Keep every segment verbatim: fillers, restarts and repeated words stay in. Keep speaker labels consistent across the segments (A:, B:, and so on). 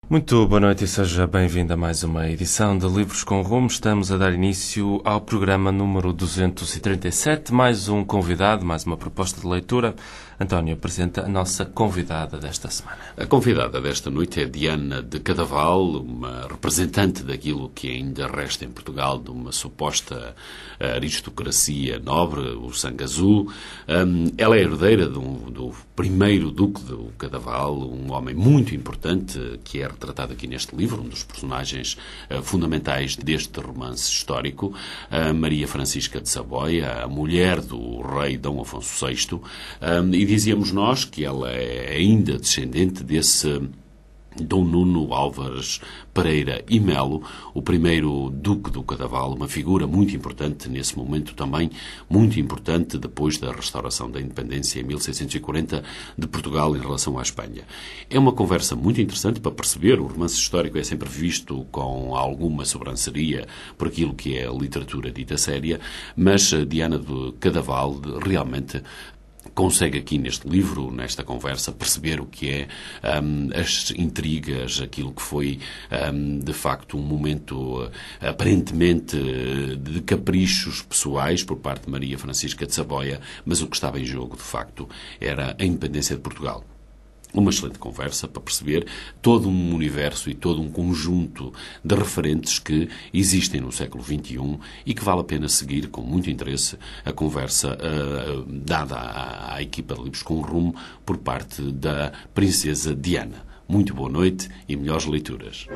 A: Muito boa noite e seja bem-vindo a mais uma edição de Livros com Rumo. Estamos a dar início ao programa número duzentos e trinta e sete, mais um convidado, mais uma proposta de leitura. António, apresenta a nossa convidada desta semana.
B: A convidada desta noite é Diana de Cadaval, uma representante daquilo que ainda resta em Portugal de uma suposta aristocracia nobre, o sangue azul. Um, ela é herdeira do, do primeiro duque do Cadaval, um homem muito importante que é retratado aqui neste livro, um dos personagens uh, fundamentais deste romance histórico, uh, Maria Francisca de Saboia, a mulher do rei Dom Afonso sexto, um, e dizíamos nós que ela é ainda descendente desse Dom Nuno Álvares Pereira e Melo, o primeiro Duque do Cadaval, uma figura muito importante nesse momento, também muito importante depois da restauração da independência em mil seiscentos e quarenta de Portugal em relação à Espanha. É uma conversa muito interessante para perceber. O romance histórico é sempre visto com alguma sobranceria por aquilo que é a literatura dita séria, mas Diana de Cadaval realmente consegue aqui neste livro, nesta conversa, perceber o que é um, as intrigas, aquilo que foi um, de facto um momento uh, aparentemente de caprichos pessoais por parte de Maria Francisca de Saboia, mas o que estava em jogo de facto era a independência de Portugal. Uma excelente conversa para perceber todo um universo e todo um conjunto de referentes que existem no século vinte e um e que vale a pena seguir com muito interesse a conversa uh, dada à, à equipa de Livros com Rumo por parte da princesa Diana. Muito boa noite e melhores leituras.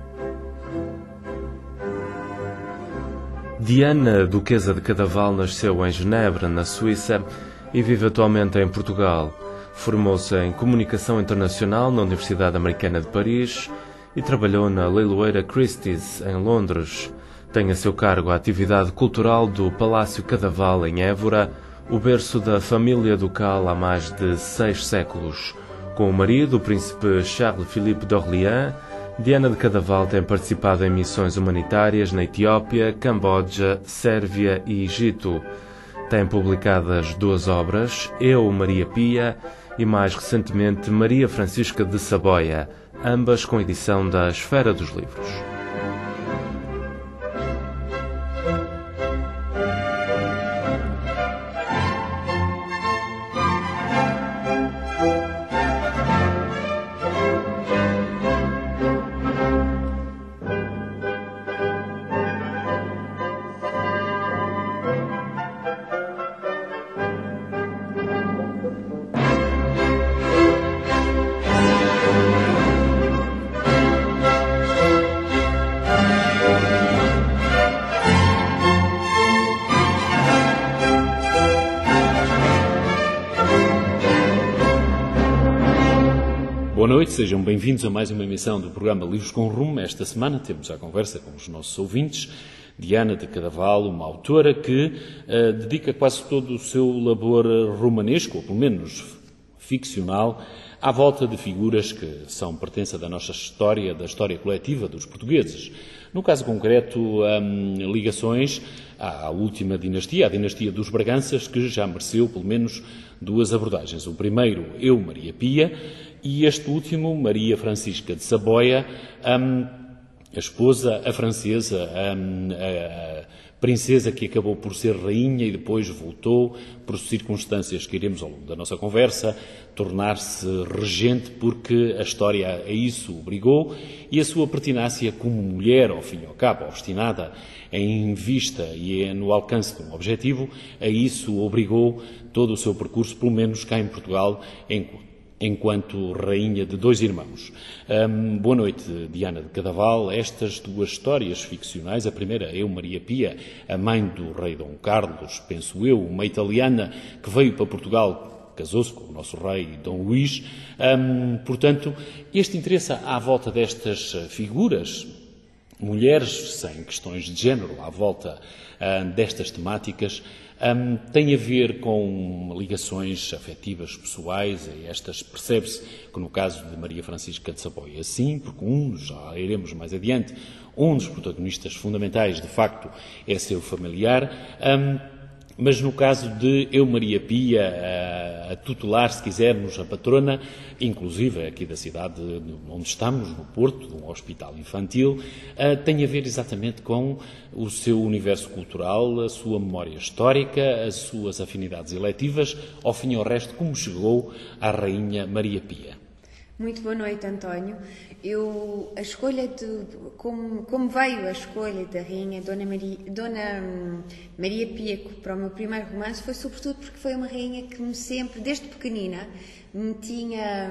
A: Diana, Duquesa de Cadaval, nasceu em Genebra, na Suíça, e vive atualmente em Portugal. Formou-se em Comunicação Internacional na Universidade Americana de Paris e trabalhou na leiloeira Christie's, em Londres. Tem a seu cargo a atividade cultural do Palácio Cadaval, em Évora, o berço da família ducal há mais de seis séculos. Com o marido, o príncipe Charles-Philippe d'Orléans, Diana de Cadaval tem participado em missões humanitárias na Etiópia, Camboja, Sérvia e Egito. Tem publicadas duas obras, Eu, Maria Pia, e mais recentemente Maria Francisca de Saboia, ambas com edição da Esfera dos Livros.
C: Boa noite, sejam bem-vindos a mais uma emissão do programa Livros com Rumo. Esta semana temos a conversa com os nossos ouvintes. Diana de Cadaval, uma autora que uh, dedica quase todo o seu labor romanesco, ou pelo menos ficcional, à volta de figuras que são pertença da nossa história, da história coletiva dos portugueses. No caso concreto, um, ligações à última dinastia, à dinastia dos Braganças, que já mereceu pelo menos duas abordagens. O primeiro, Eu, Maria Pia, e este último, Maria Francisca de Saboia, um, a esposa, a francesa, um, a princesa que acabou por ser rainha e depois voltou, por circunstâncias que iremos ao longo da nossa conversa, tornar-se regente porque a história a isso obrigou, e a sua pertinácia como mulher, ao fim e ao cabo, obstinada em vista e no alcance de um objetivo, a isso obrigou todo o seu percurso, pelo menos cá em Portugal, em enquanto rainha de dois irmãos. Um, boa noite, Diana de Cadaval. Estas duas histórias ficcionais, a primeira, Eu, Maria Pia, a mãe do rei Dom Carlos, penso eu, uma italiana que veio para Portugal, casou-se com o nosso rei Dom Luís. Um, portanto, este interesse à volta destas figuras, mulheres sem questões de género, à volta uh, destas temáticas, Um, tem a ver com ligações afetivas, pessoais, e estas percebe-se que no caso de Maria Francisca de Saboia, sim, porque um, já iremos mais adiante, um dos protagonistas fundamentais, de facto, é seu familiar, um, Mas no caso de Eu Maria Pia, a, a tutelar, se quisermos, a patrona, inclusive aqui da cidade onde estamos, no Porto, de um hospital infantil, tem a ver exatamente com o seu universo cultural, a sua memória histórica, as suas afinidades eletivas, ao fim e ao resto, como chegou à Rainha Maria Pia.
D: Muito boa noite, António. Eu, a escolha de, como, como veio a escolha da Rainha Dona Maria, Dona Maria Pia para o meu primeiro romance foi sobretudo porque foi uma rainha que me sempre, desde pequenina, me tinha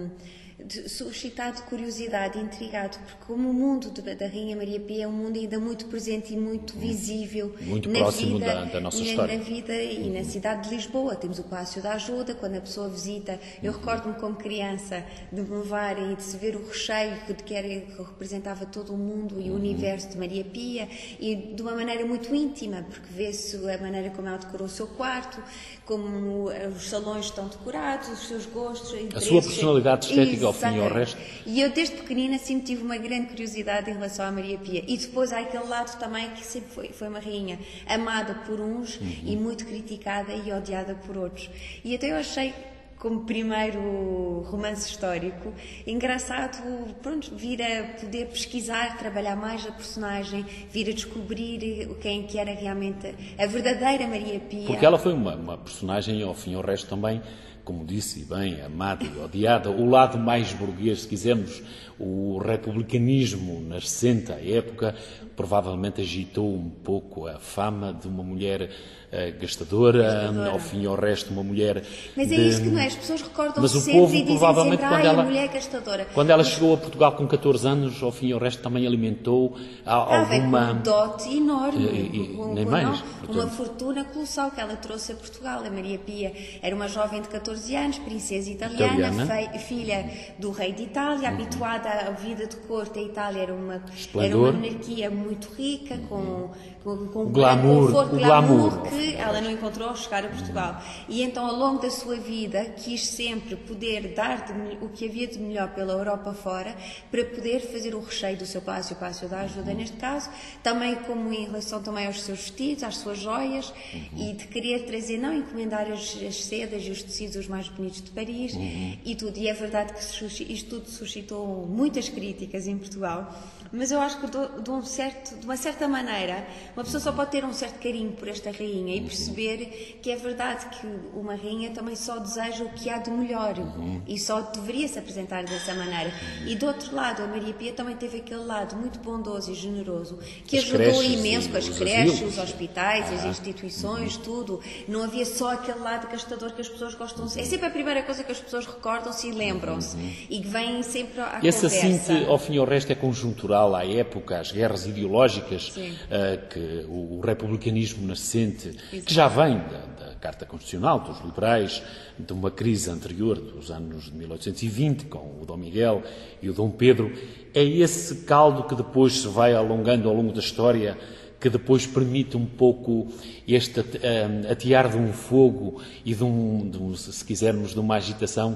D: suscitado curiosidade, intrigado, porque como o mundo de, da Rainha Maria Pia é um mundo ainda muito presente e muito visível,
C: muito
D: na
C: próximo
D: vida,
C: da, da nossa história.
D: Na vida e na cidade de Lisboa. Temos o Palácio da Ajuda, quando a pessoa visita, eu recordo-me como criança de me levarem e de se ver o recheio que, era, que representava todo o mundo e o universo de Maria Pia, e de uma maneira muito íntima, porque vê-se a maneira como ela decorou o seu quarto, como os salões estão decorados, os seus gostos,
C: a sua personalidade estética ao fim e ao resto.
D: E eu desde pequenina sempre tive uma grande curiosidade em relação à Maria Pia. E depois há aquele lado também que sempre foi, foi uma rainha amada por uns uhum. e muito criticada e odiada por outros. E até eu achei, como primeiro romance histórico, engraçado, pronto, vir a poder pesquisar, trabalhar mais a personagem, vir a descobrir quem que era realmente a verdadeira Maria Pia.
C: Porque ela foi uma, uma personagem, ao fim e ao resto também, como disse bem, amada e odiada, o lado mais burguês, se quisermos, o republicanismo nascente à época, provavelmente agitou um pouco a fama de uma mulher uh, gastadora, gastadora, ao fim e ao resto uma mulher...
D: Mas
C: de...
D: é isso que não é, as pessoas recordam
C: Mas o
D: sempre
C: povo,
D: e dizem
C: provavelmente,
D: sempre,
C: quando
D: ah,
C: ela,
D: a mulher gastadora.
C: Quando ela
D: Mas...
C: chegou a Portugal com catorze anos, ao fim e ao resto também alimentou a,
D: ah,
C: alguma...
D: com um dote enorme,
C: e, e,
D: com,
C: nem
D: com,
C: mais,
D: não,
C: portanto...
D: uma fortuna colossal que ela trouxe a Portugal. A Maria Pia era uma jovem de catorze anos, princesa italiana, italiana. Fe, filha do rei de Itália, uhum. habituada à vida de corte. A Itália era uma, era uma monarquia muito rica, com, com, com um
C: glamour,
D: conforto,
C: o
D: glamour,
C: glamour
D: que ela não encontrou ao chegar a Portugal. E então, ao longo da sua vida, quis sempre poder dar de, o que havia de melhor pela Europa fora, para poder fazer o recheio do seu palácio, o Palácio da Ajuda, neste caso, também como em relação também aos seus vestidos, às suas joias, uhum. e de querer trazer, não encomendar as, as sedas e os tecidos os mais bonitos de Paris, uhum. e tudo. E é verdade que isto tudo suscitou muitas críticas em Portugal, mas eu acho que de, de, um certo, de uma certa maneira uma pessoa só pode ter um certo carinho por esta rainha e perceber que é verdade que uma rainha também só deseja o que há de melhor uhum. e só deveria se apresentar dessa maneira. E do outro lado, a Maria Pia também teve aquele lado muito bondoso e generoso que
C: as
D: ajudou imenso com as creches,
C: asilos.
D: os hospitais, ah. as instituições,
C: uhum.
D: tudo. Não havia só aquele lado gastador que as pessoas gostam. É sempre a primeira coisa que as pessoas recordam-se e lembram-se uhum. e que vem sempre à
C: Esse
D: conversa.
C: Esse assinte, ao fim e ao resto, é conjuntural à época, às guerras ideológicas, uh, que o, o republicanismo nascente, Exato. que já vem da, da Carta Constitucional, dos liberais, de uma crise anterior, dos anos de mil oitocentos e vinte, com o Dom Miguel e o Dom Pedro, é esse caldo que depois se vai alongando ao longo da história, que depois permite um pouco este uh, atear de um fogo e de um, de um, se quisermos, de uma agitação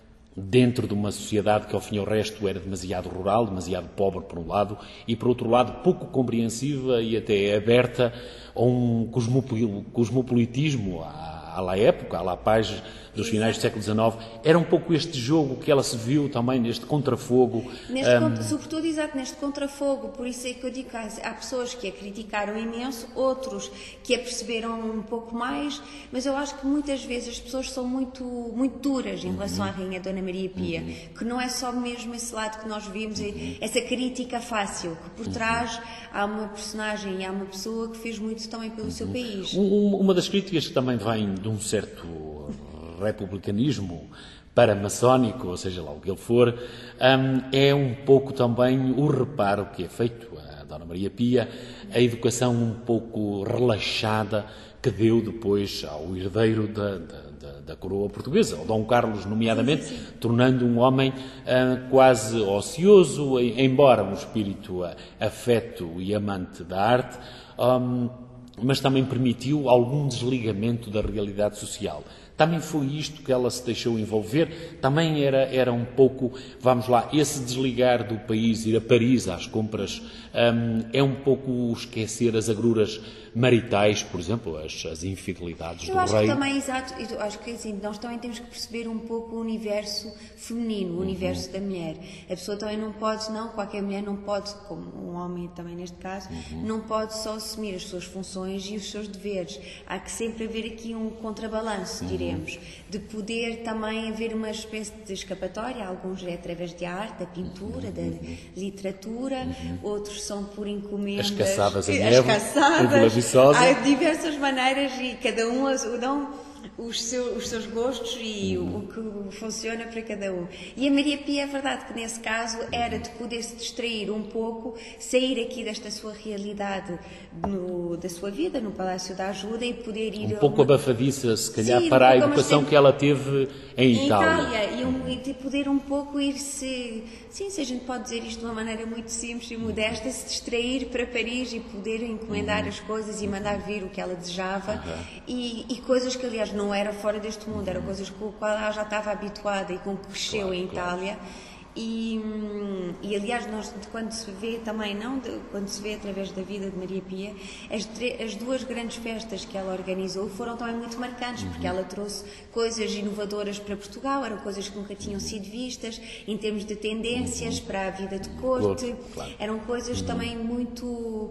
C: dentro de uma sociedade que, ao fim e ao resto, era demasiado rural, demasiado pobre, por um lado, e, por outro lado, pouco compreensiva e até aberta a um cosmopolitismo, à, à época, à paz dos finais do século dezenove. Era um pouco este jogo que ela se viu também neste contrafogo.
D: Neste
C: um...
D: contra, sobretudo, exato, neste contrafogo. Por isso é que eu digo que há, há pessoas que a criticaram imenso, outros que a perceberam um pouco mais, mas eu acho que muitas vezes as pessoas são muito, muito duras em relação uhum. à Rainha Dona Maria Pia, uhum. que não é só mesmo esse lado que nós vimos, uhum. essa crítica fácil, que por trás uhum. há uma personagem, há uma pessoa que fez muito também pelo uhum. seu país.
C: Um, uma das críticas que também vem de um certo republicanismo paramaçónico, ou seja lá o que ele for, um, é um pouco também o reparo que é feito a Dona Maria Pia, a educação um pouco relaxada que deu depois ao herdeiro da, da, da, da coroa portuguesa, ao Dom Carlos, nomeadamente, sim, sim. tornando um homem uh, quase ocioso, embora um espírito uh, afeto e amante da arte, um, mas também permitiu algum desligamento da realidade social. Também foi isto que ela se deixou envolver? Também era, era um pouco, vamos lá, esse desligar do país, ir a Paris às compras, um, é um pouco esquecer as agruras maritais, por exemplo, as, as infidelidades
D: eu
C: do
D: acho
C: rei?
D: Que também, exato, eu acho que assim, nós também temos que perceber um pouco o universo feminino, o universo uhum. da mulher. A pessoa também não pode, não, qualquer mulher não pode, como um homem também neste caso, uhum. não pode só assumir as suas funções e os seus deveres. Há que sempre haver aqui um contrabalanço, uhum. diremos, de poder também haver uma espécie de escapatória, alguns é através de arte, da pintura, uhum. da literatura, uhum. outros são por encomendas.
C: As caçadas em
D: as
C: neve,
D: caçadas, há diversas maneiras e cada um não os, seu, os seus gostos e uhum. o que funciona para cada um. E a Maria Pia é verdade que nesse caso era de poder se distrair um pouco, sair aqui desta sua realidade no, da sua vida no Palácio da Ajuda e poder ir...
C: Um pouco uma... abafadiça, se calhar, sim, para
D: um
C: a educação que ela teve em,
D: em
C: Itália.
D: Itália. E, um, e de poder um pouco ir-se... Sim, se a gente pode dizer isto de uma maneira muito simples e modesta, se distrair para Paris e poder encomendar uhum. as coisas e mandar vir o que ela desejava uhum. e, e coisas que, aliás, não era fora deste mundo, eram coisas com as quais ela já estava habituada e com que cresceu claro, em Itália. Claro. E, e aliás, nós, quando se vê também, não de, quando se vê através da vida de Maria Pia, as, tre, as duas grandes festas que ela organizou foram também muito marcantes, uhum. porque ela trouxe coisas inovadoras para Portugal, eram coisas que nunca tinham sido vistas, em termos de tendências uhum. para a vida de corte, claro. Eram coisas uhum. também muito...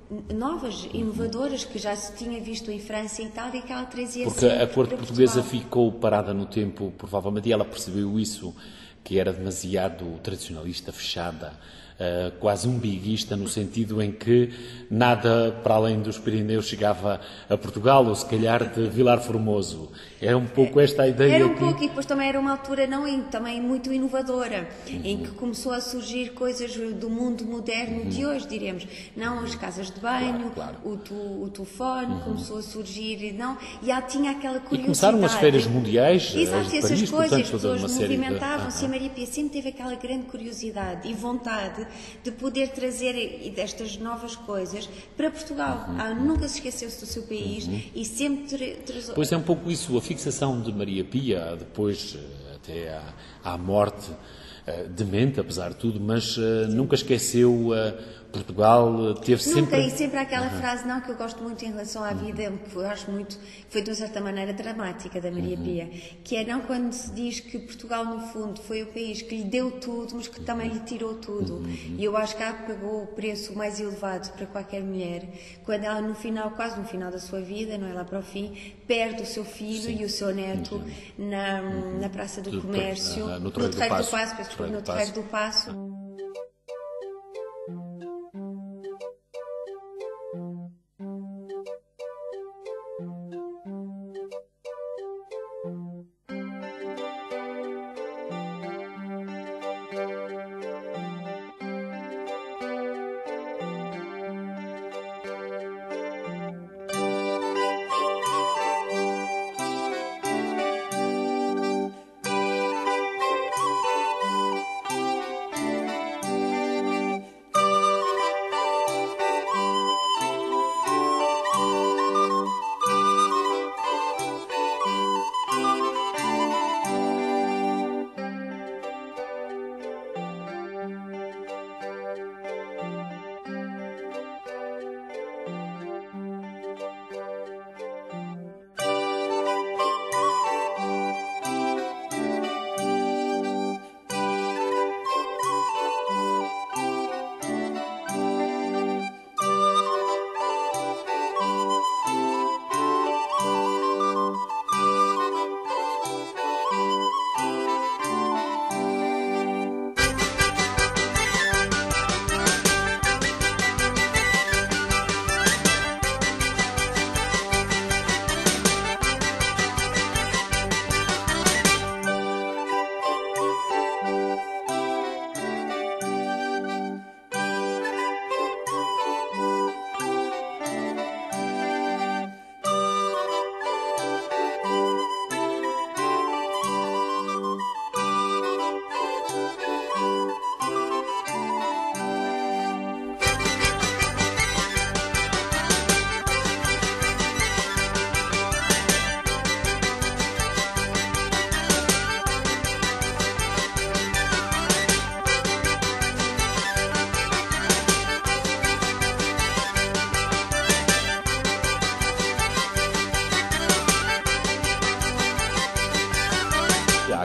D: novas, inovadoras, que já se tinha visto em França e Itália e que ela trazia
C: porque a corte portuguesa ficou parada no tempo, provavelmente, e ela percebeu isso, que era demasiado tradicionalista, fechada, uh, quase umbiguista, no sentido em que nada para além dos Pirineus chegava a Portugal, ou se calhar de Vilar Formoso. Era um pouco esta a ideia.
D: Era um
C: que...
D: pouco, e depois também era uma altura não, também muito inovadora, uhum. em que começou a surgir coisas do mundo moderno uhum. de hoje, diremos. Não as casas de banho, claro, claro. o, tu, o telefone, uhum. começou a surgir, não, e ela tinha aquela curiosidade.
C: E começaram as feiras mundiais,
D: exato,
C: as de
D: essas
C: Paris,
D: coisas,
C: portanto,
D: as pessoas movimentavam-se
C: de...
D: e a Maria Pia sempre teve aquela grande curiosidade e vontade de poder trazer destas novas coisas para Portugal. Uhum. Ela nunca se esqueceu-se do seu país uhum. e sempre... Tra...
C: Pois é um pouco isso, a fixação de Maria Pia, depois até à, à morte, uh, demente, apesar de tudo, mas uh, nunca esqueceu uh, Portugal, teve
D: nunca,
C: sempre...
D: e sempre aquela uhum. frase, não, que eu gosto muito em relação à vida, uhum. que eu acho muito, que foi de uma certa maneira dramática da Maria uhum. Pia, que é não quando se diz que Portugal, no fundo, foi o país que lhe deu tudo, mas que uhum. também lhe tirou tudo. Uhum. E eu acho que ela pagou o preço mais elevado para qualquer mulher, quando ela, no final, quase no final da sua vida, não é lá para o fim, perde o seu filho Sim. e o seu neto uhum. na, na Praça do, do Comércio,
C: no,
D: no
C: Terreiro do Paço,
D: do Paço, desculpa, no Terreiro do Paço.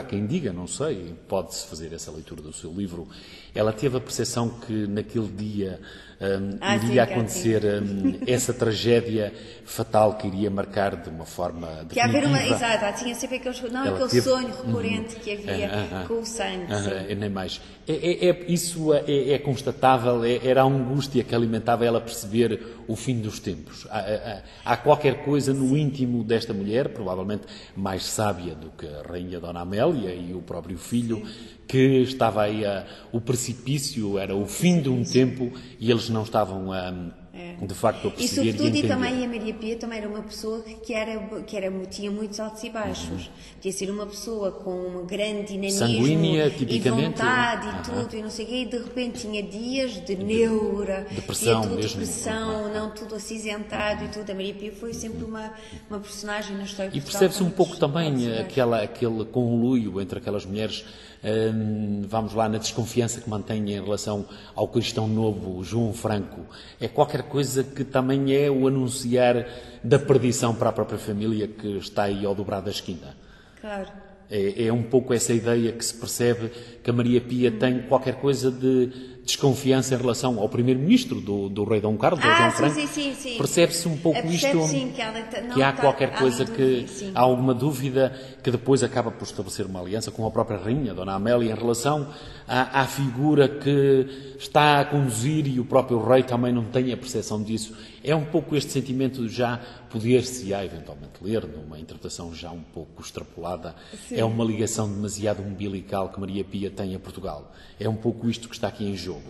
C: quem diga, não sei, pode-se fazer essa leitura do seu livro, ela teve a percepção que naquele dia um,
D: ah,
C: iria
D: sim,
C: acontecer um, essa tragédia fatal que iria marcar de uma forma definitiva.
D: Que haver uma, exato, tinha sempre aquele, não, aquele
C: teve,
D: sonho recorrente uh-huh, que havia
C: uh-huh,
D: com o sangue.
C: Uh-huh, nem mais. É, é, é, isso é, é constatável, é, era a angústia que alimentava ela perceber o fim dos tempos. Há, há, há qualquer coisa no íntimo desta mulher, provavelmente mais sábia do que a rainha Dona Amélia e o próprio filho, sim, que estava aí a, o precipício, era o fim de um tempo e eles não estavam a, é. de facto a perceber e,
D: sobretudo,
C: e entender.
D: E também a Maria Pia também era uma pessoa que, era, que era, tinha muitos altos e baixos. Uhum. Podia ser uma pessoa com um grande dinamismo
C: sanguínea,
D: tipicamente, e vontade
C: uhum.
D: e tudo, e não sei o quê, e de repente tinha dias de neura,
C: depressão,
D: tudo,
C: mesmo.
D: depressão,
C: uhum.
D: não tudo acinzentado e tudo. A Maria Pia foi sempre uma, uma personagem na história de
C: E
D: Portugal.
C: percebe-se um pouco também aquela, aquele conluio entre aquelas mulheres, hum, vamos lá, na desconfiança que mantém em relação ao cristão novo João Franco. É qualquer coisa que também é o anunciar da perdição para a própria família que está aí ao dobrar da esquina.
D: Claro.
C: É, é um pouco essa ideia que se percebe que a Maria Pia hum. tem qualquer coisa de desconfiança em relação ao primeiro-ministro do, do rei Dom Carlos,
D: ah,
C: João
D: sim,
C: Franco.
D: Sim, sim, sim.
C: Percebe-se um pouco
D: Percebe,
C: isto,
D: sim, que, ela não
C: que há
D: está,
C: qualquer coisa
D: há
C: que
D: dúvida,
C: há alguma dúvida que depois acaba por estabelecer uma aliança com a própria rainha, Dona Amélia, em relação à, à figura que está a conduzir e o próprio rei também não tem a percepção disso. É um pouco este sentimento de já poder-se-á eventualmente ler, numa interpretação já um pouco extrapolada, sim, é uma ligação demasiado umbilical que Maria Pia tem a Portugal. É um pouco isto que está aqui em jogo.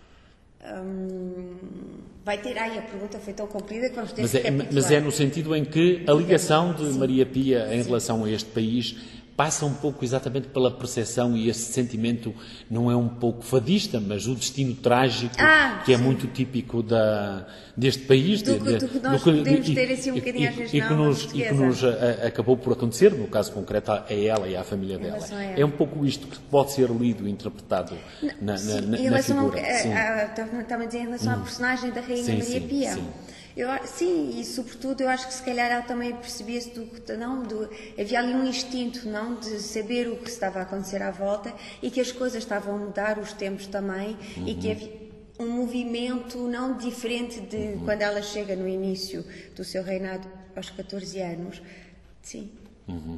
D: Hum, vai ter, ai, a pergunta foi tão comprida que vamos ter
C: mas
D: que
C: é, mas é no sentido em que a ligação de sim, Maria Pia em sim, relação a este país passa um pouco exatamente pela percepção e esse sentimento não é um pouco fadista, mas o destino trágico
D: ah,
C: que é
D: sim,
C: muito típico da, deste país.
D: Do, de, do que nós do que, podemos e, ter assim um bocadinho às vezes
C: e, que nos, e que nos a, acabou por acontecer, no caso concreto, a ela e à família dela. É um pouco isto que pode ser lido e interpretado na,
D: sim,
C: na,
D: em
C: na figura.
D: Estava a dizer em relação hum. à personagem da Rainha
C: sim,
D: Maria
C: sim,
D: Pia.
C: Sim.
D: Eu, sim, e sobretudo eu acho que se calhar ela também percebia-se do que não, do, havia ali um instinto, não, de saber o que estava a acontecer à volta e que as coisas estavam a mudar, os tempos também, uhum, e que havia um movimento não diferente de uhum, quando ela chega no início do seu reinado aos catorze anos. Sim.
C: Uhum.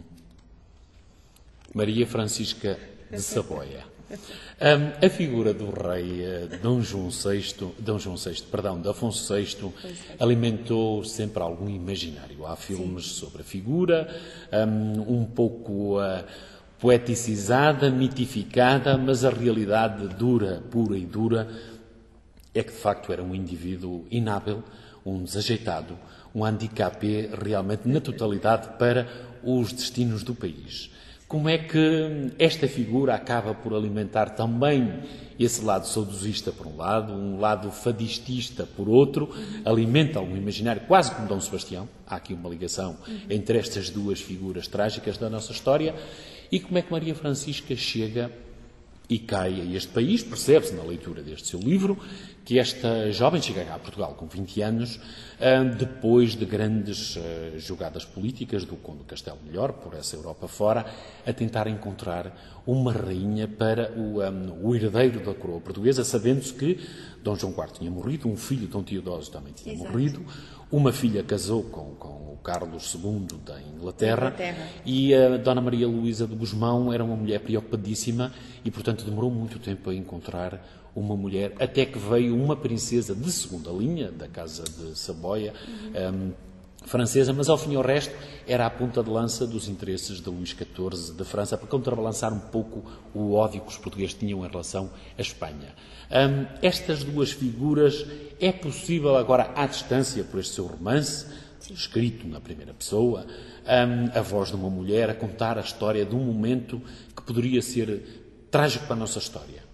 C: Maria Francisca de Saboia. Um, a figura do rei uh, Dom João sexto, Dom João sexto, perdão, de Afonso sexto, é, alimentou sempre algum imaginário. Há filmes sim, sobre a figura, um, um pouco uh, poeticizada, mitificada, mas a realidade dura, pura e dura, é que de facto era um indivíduo inábil, um desajeitado, um handicapé realmente na totalidade para os destinos do país. Como é que esta figura acaba por alimentar também esse lado saudosista por um lado, um lado fadistista por outro, alimenta algum imaginário, quase como Dom Sebastião. Há aqui uma ligação entre estas duas figuras trágicas da nossa história. E como é que Maria Francisca chega e cai a este país? Percebe-se na leitura deste seu livro que esta jovem chega a Portugal com vinte anos, depois de grandes jogadas políticas do Conde de Castelo Melhor, por essa Europa fora, a tentar encontrar uma rainha para o, um, o herdeiro da coroa portuguesa, sabendo-se que Dom João quarto tinha morrido, um filho, Dom Teodósio, também tinha Exato. morrido, uma filha casou com, com o Carlos segundo da Inglaterra, Inglaterra. e a Dona Maria Luísa de Gusmão era uma mulher preocupadíssima e, portanto, demorou muito tempo a encontrar uma mulher, até que veio uma princesa de segunda linha, da Casa de Saboia, uhum. um, francesa, mas ao fim e ao resto era a ponta de lança dos interesses de Luís catorze de França, para contrabalançar um pouco o ódio que os portugueses tinham em relação à Espanha. Um, estas duas figuras, é possível agora, à distância, por este seu romance, Sim. escrito na primeira pessoa, um, a voz de uma mulher a contar a história de um momento que poderia ser trágico para a nossa história.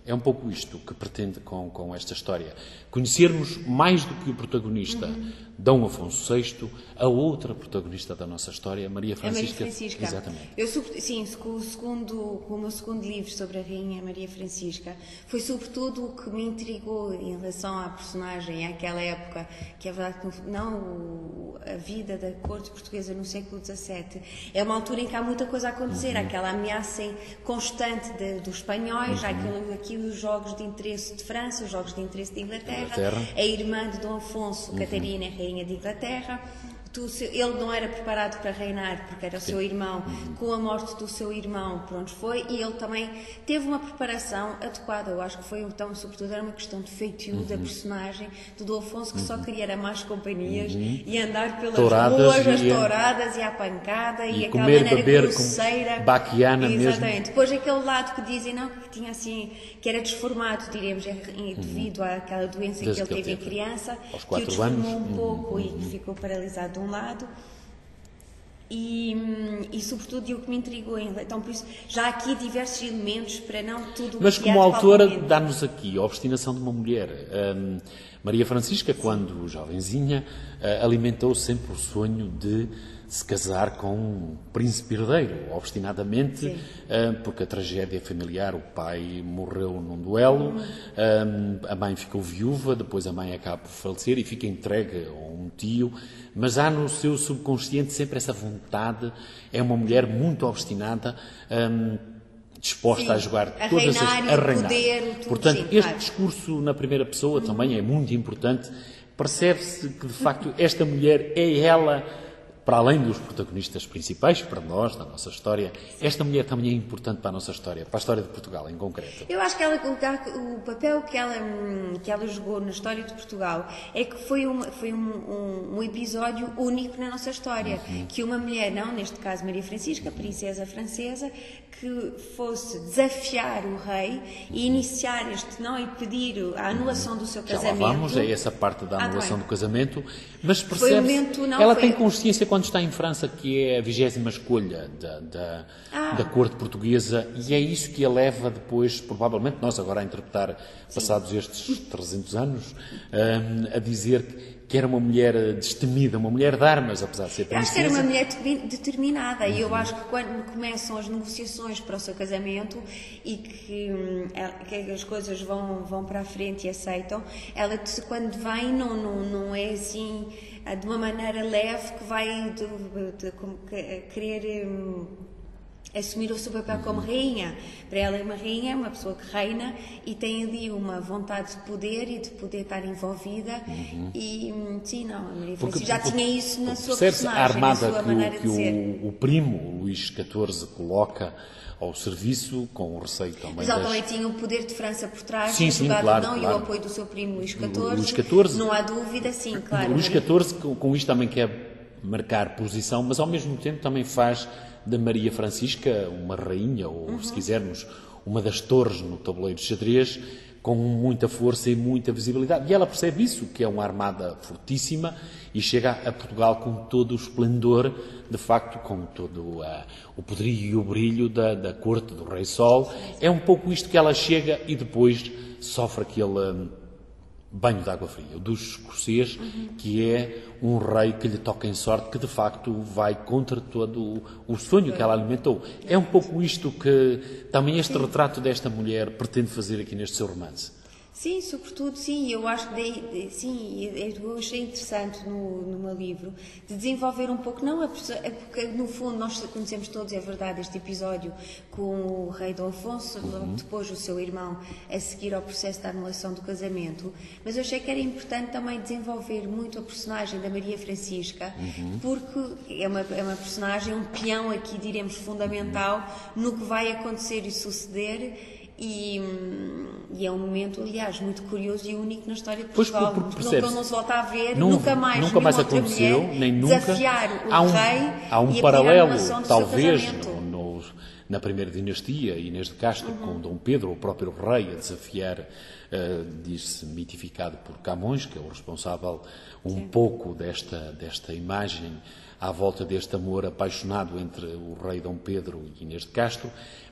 C: É um pouco isto que pretende com, com esta história. Conhecermos mais do que o protagonista, uhum. Dom Afonso sexto, a outra protagonista da nossa história, Maria Francisca.
D: A Maria Francisca.
C: Exatamente.
D: Eu, sim, com o, segundo, com o meu segundo livro sobre a Rainha Maria Francisca, foi sobretudo o que me intrigou em relação à personagem, àquela época, que é verdade que não a vida da corte portuguesa no século dezassete, é uma altura em que há muita coisa a acontecer, uhum. aquela ameaça constante de, dos espanhóis, uhum. aquilo, aqui os jogos de interesse de França, os jogos de interesse de Inglaterra, Inglaterra. A irmã de Dom Afonso, uhum. Catarina, rainha de Inglaterra. Ele não era preparado para reinar porque era o seu irmão, uhum. com a morte do seu irmão, por onde foi, e ele também teve uma preparação adequada. Eu acho que foi, então, sobretudo, era uma questão de feitio uhum. da personagem do Dom Afonso, que uhum. só queria era más companhias uhum. e andar pelas touradas ruas, as touradas e à pancada e, e aquela
C: comer,
D: maneira
C: beber
D: grosseira.
C: Com baquiana
D: exatamente.
C: Mesmo.
D: Depois aquele lado que dizem não, que tinha assim, que era desformado, diremos, devido uhum. àquela doença Desde que ele teve em criança, que o deformou um pouco uhum. e que ficou paralisado de um lado. E, e sobretudo, e o que me intrigou, então por isso, já há aqui diversos elementos para não tudo...
C: Mas como autora dá-nos aqui a obstinação de uma mulher. Um, Maria Francisca, quando jovenzinha, uh, alimentou sempre o sonho de se casar com um príncipe herdeiro, obstinadamente, uh, porque a tragédia familiar, o pai morreu num duelo, um, a mãe ficou viúva, depois a mãe acaba por falecer e fica entregue a um tio, mas há no seu subconsciente sempre essa vontade, é uma mulher muito obstinada, um, disposta sim, a jogar
D: a
C: todas
D: reinar,
C: as... a reinar.
D: Poder, tudo,
C: Portanto,
D: sim,
C: este
D: claro.
C: discurso na primeira pessoa também é muito importante. Percebe-se que, de facto, esta mulher é ela, para além dos protagonistas principais, para nós, da nossa história, esta mulher também é importante para a nossa história, para a história de Portugal em concreto.
D: Eu acho que ela, o, o papel que ela, que ela jogou na história de Portugal é que foi um, foi um, um, um episódio único na nossa história, uhum. que uma mulher, não, neste caso Maria Francisca, princesa francesa, que fosse desafiar o rei e iniciar este, não, e pedir a anulação do seu casamento.
C: Já lá vamos, é essa parte da anulação ah, do casamento, mas
D: percebe um momento, não,
C: ela
D: foi...
C: tem consciência quando está em França que é a vigésima escolha da, da, ah. da corte portuguesa e é isso que a leva depois, provavelmente nós agora a interpretar, passados Sim. estes trezentos anos, um, a dizer que que era uma mulher destemida, uma mulher de armas, apesar de ser princesa.
D: Eu acho que era uma mulher determinada uhum. e eu acho que quando começam as negociações para o seu casamento e que, que as coisas vão, vão para a frente e aceitam, ela quando vem não, não, não é assim de uma maneira leve que vai de, de, de, querer... assumir o seu papel como rainha. Para ela, uma rainha é uma pessoa que reina e tem ali uma vontade de poder e de poder estar envolvida uhum. e, sim, não, a Maria Francisca já tinha isso na sua personagem,
C: a armada
D: na sua
C: que,
D: maneira
C: que
D: de ser.
C: O, o primo, o Luís catorze, coloca ao serviço, com o receio também
D: Mas ela
C: das...
D: também tinha o poder de França por trás,
C: sim, sim, claro,
D: não,
C: claro.
D: e o apoio do seu primo Luís catorze.
C: Luís catorze.
D: Não há dúvida, sim, claro.
C: Luís catorze, com, com isto também quer marcar posição, mas ao mesmo tempo também faz da Maria Francisca uma rainha, ou uhum. se quisermos, uma das torres no tabuleiro de xadrez, com muita força e muita visibilidade. E ela percebe isso, que é uma armada fortíssima, e chega a Portugal com todo o esplendor, de facto, com todo uh, o poderio e o brilho da, da corte do Rei Sol. É um pouco isto que ela chega e depois sofre aquele... Um, banho de água fria, dos escocês, uhum. que é um rei que lhe toca em sorte, que de facto vai contra todo o sonho que ela alimentou. É um pouco isto que também este sim. retrato desta mulher pretende fazer aqui neste seu romance.
D: Sim, sobretudo, sim, eu acho que daí, sim, eu achei interessante no, no meu livro de desenvolver um pouco, não a porque no fundo nós conhecemos todos, é verdade, este episódio com o rei Dom Afonso, uhum. depois o seu irmão a seguir ao processo da anulação do casamento, mas eu achei que era importante também desenvolver muito a personagem da Maria Francisca, uhum. porque é uma, é uma personagem, um peão aqui, diremos, fundamental uhum. no que vai acontecer e suceder. E, e é um momento, aliás, muito curioso e único na história de Portugal.
C: Pois, porque
D: nunca não se volta a ver,
C: não,
D: nunca mais,
C: nunca mais
D: outra
C: aconteceu,
D: mulher
C: nem nunca.
D: Desafiar o
C: há um,
D: rei
C: há um
D: e
C: paralelo,
D: a
C: talvez, no, no, na primeira dinastia, Inês de Castro, uhum. com Dom Pedro, o próprio rei, a desafiar, uh, diz-se mitificado por Camões, que é o responsável um Sim. pouco desta, desta imagem à volta deste amor apaixonado entre o rei Dom Pedro e Inês de Castro.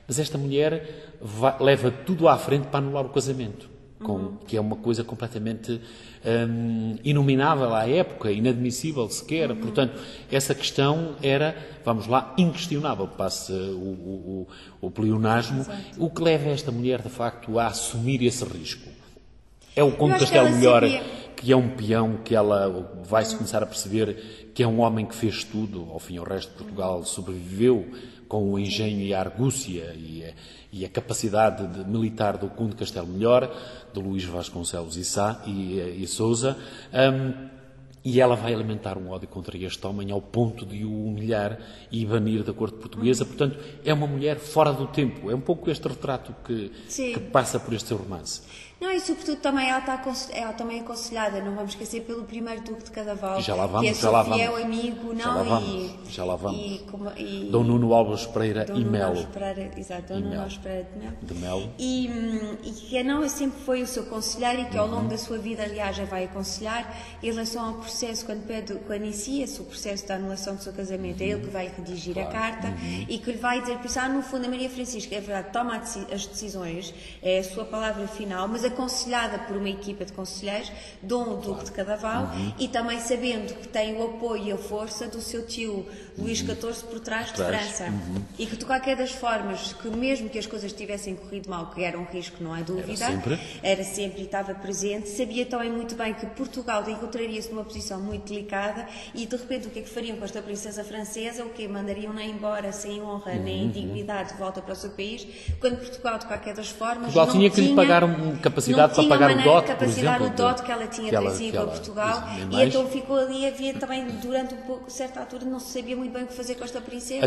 C: Mas esta mulher vai, leva tudo à frente para anular o casamento, com, uhum. que é uma coisa completamente hum, inominável à época, inadmissível sequer. Uhum. Portanto, essa questão era, vamos lá, inquestionável, passe o, o, o, o pleonasmo, Exato. O que leva esta mulher, de facto, a assumir esse risco. É o Conde de Castelo Melhor, que é um peão, que ela vai-se começar a perceber que é um homem que fez tudo, ao fim e ao resto de Portugal, sobreviveu com o engenho e a argúcia e a, e a capacidade de, militar do Conde de Castelo Melhor, de Luís Vasconcelos e, Sá, e, e Sousa, um, e ela vai alimentar um ódio contra este homem ao ponto de o humilhar e banir da corte portuguesa. Portanto, é uma mulher fora do tempo. É um pouco este retrato que, que passa por este seu romance.
D: Não, e sobretudo também ela, está, ela também é aconselhada, não vamos esquecer, pelo primeiro Duque de Cadaval,
C: já lá vamos,
D: que é
C: já lá
D: fiel
C: vamos.
D: amigo, não?
C: Já lá vamos,
D: e,
C: já lá vamos.
D: E, como, e,
C: Dom Nuno Alves Pereira
D: Dom
C: e
D: Nuno
C: Melo.
D: Alves Pereira, exato, Dom Nuno Alves Pereira de Melo.
C: De Melo.
D: E, e que a não sempre foi o seu conselheiro e que ao longo da sua vida, aliás, já vai aconselhar em relação ao processo, quando, pede, quando inicia-se o processo da anulação do seu casamento, é ele que vai redigir claro. a carta uhum. e que lhe vai dizer, por isso, ah, no fundo, a Maria Francisca, é verdade, toma as decisões, é a sua palavra final, mas aconselhada por uma equipa de conselheiros, Dom Duque de Cadaval, uhum. e também sabendo que tem o apoio e a força do seu tio Luís catorze por trás de
C: Traz.
D: França.
C: Uhum.
D: E que, de qualquer das formas, que mesmo que as coisas tivessem corrido mal, que era um risco, não há dúvida,
C: era sempre,
D: era sempre e estava presente, sabia também muito bem que Portugal encontraria-se numa posição muito delicada e, de repente, o que é que fariam com esta princesa francesa? O que mandariam-na embora sem honra uhum. nem dignidade de volta para o seu país, quando Portugal, de qualquer das formas,
C: Portugal
D: não
C: tinha que lhe pagar uma capacidade para pagar o dote,
D: capacidade
C: por exemplo,
D: do dote que ela tinha trazido para Portugal, e então ficou ali, havia também durante um pouco, certa altura, não se sabia muito bem o que fazer com esta princesa.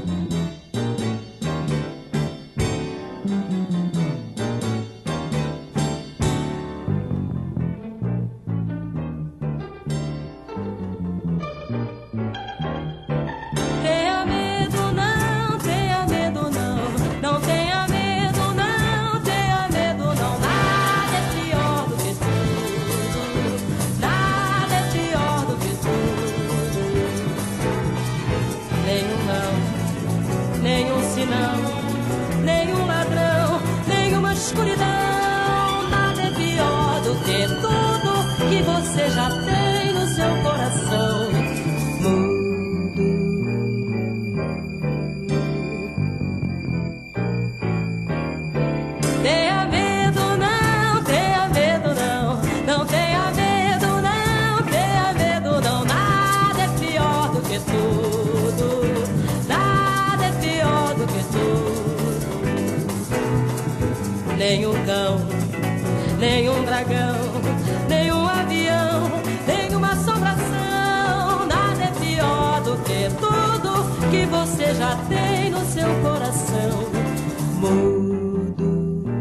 E: Nem um cão, nem um dragão, nem um avião, nem uma assombração. Nada é pior do que tudo que você já tem no seu coração mudo.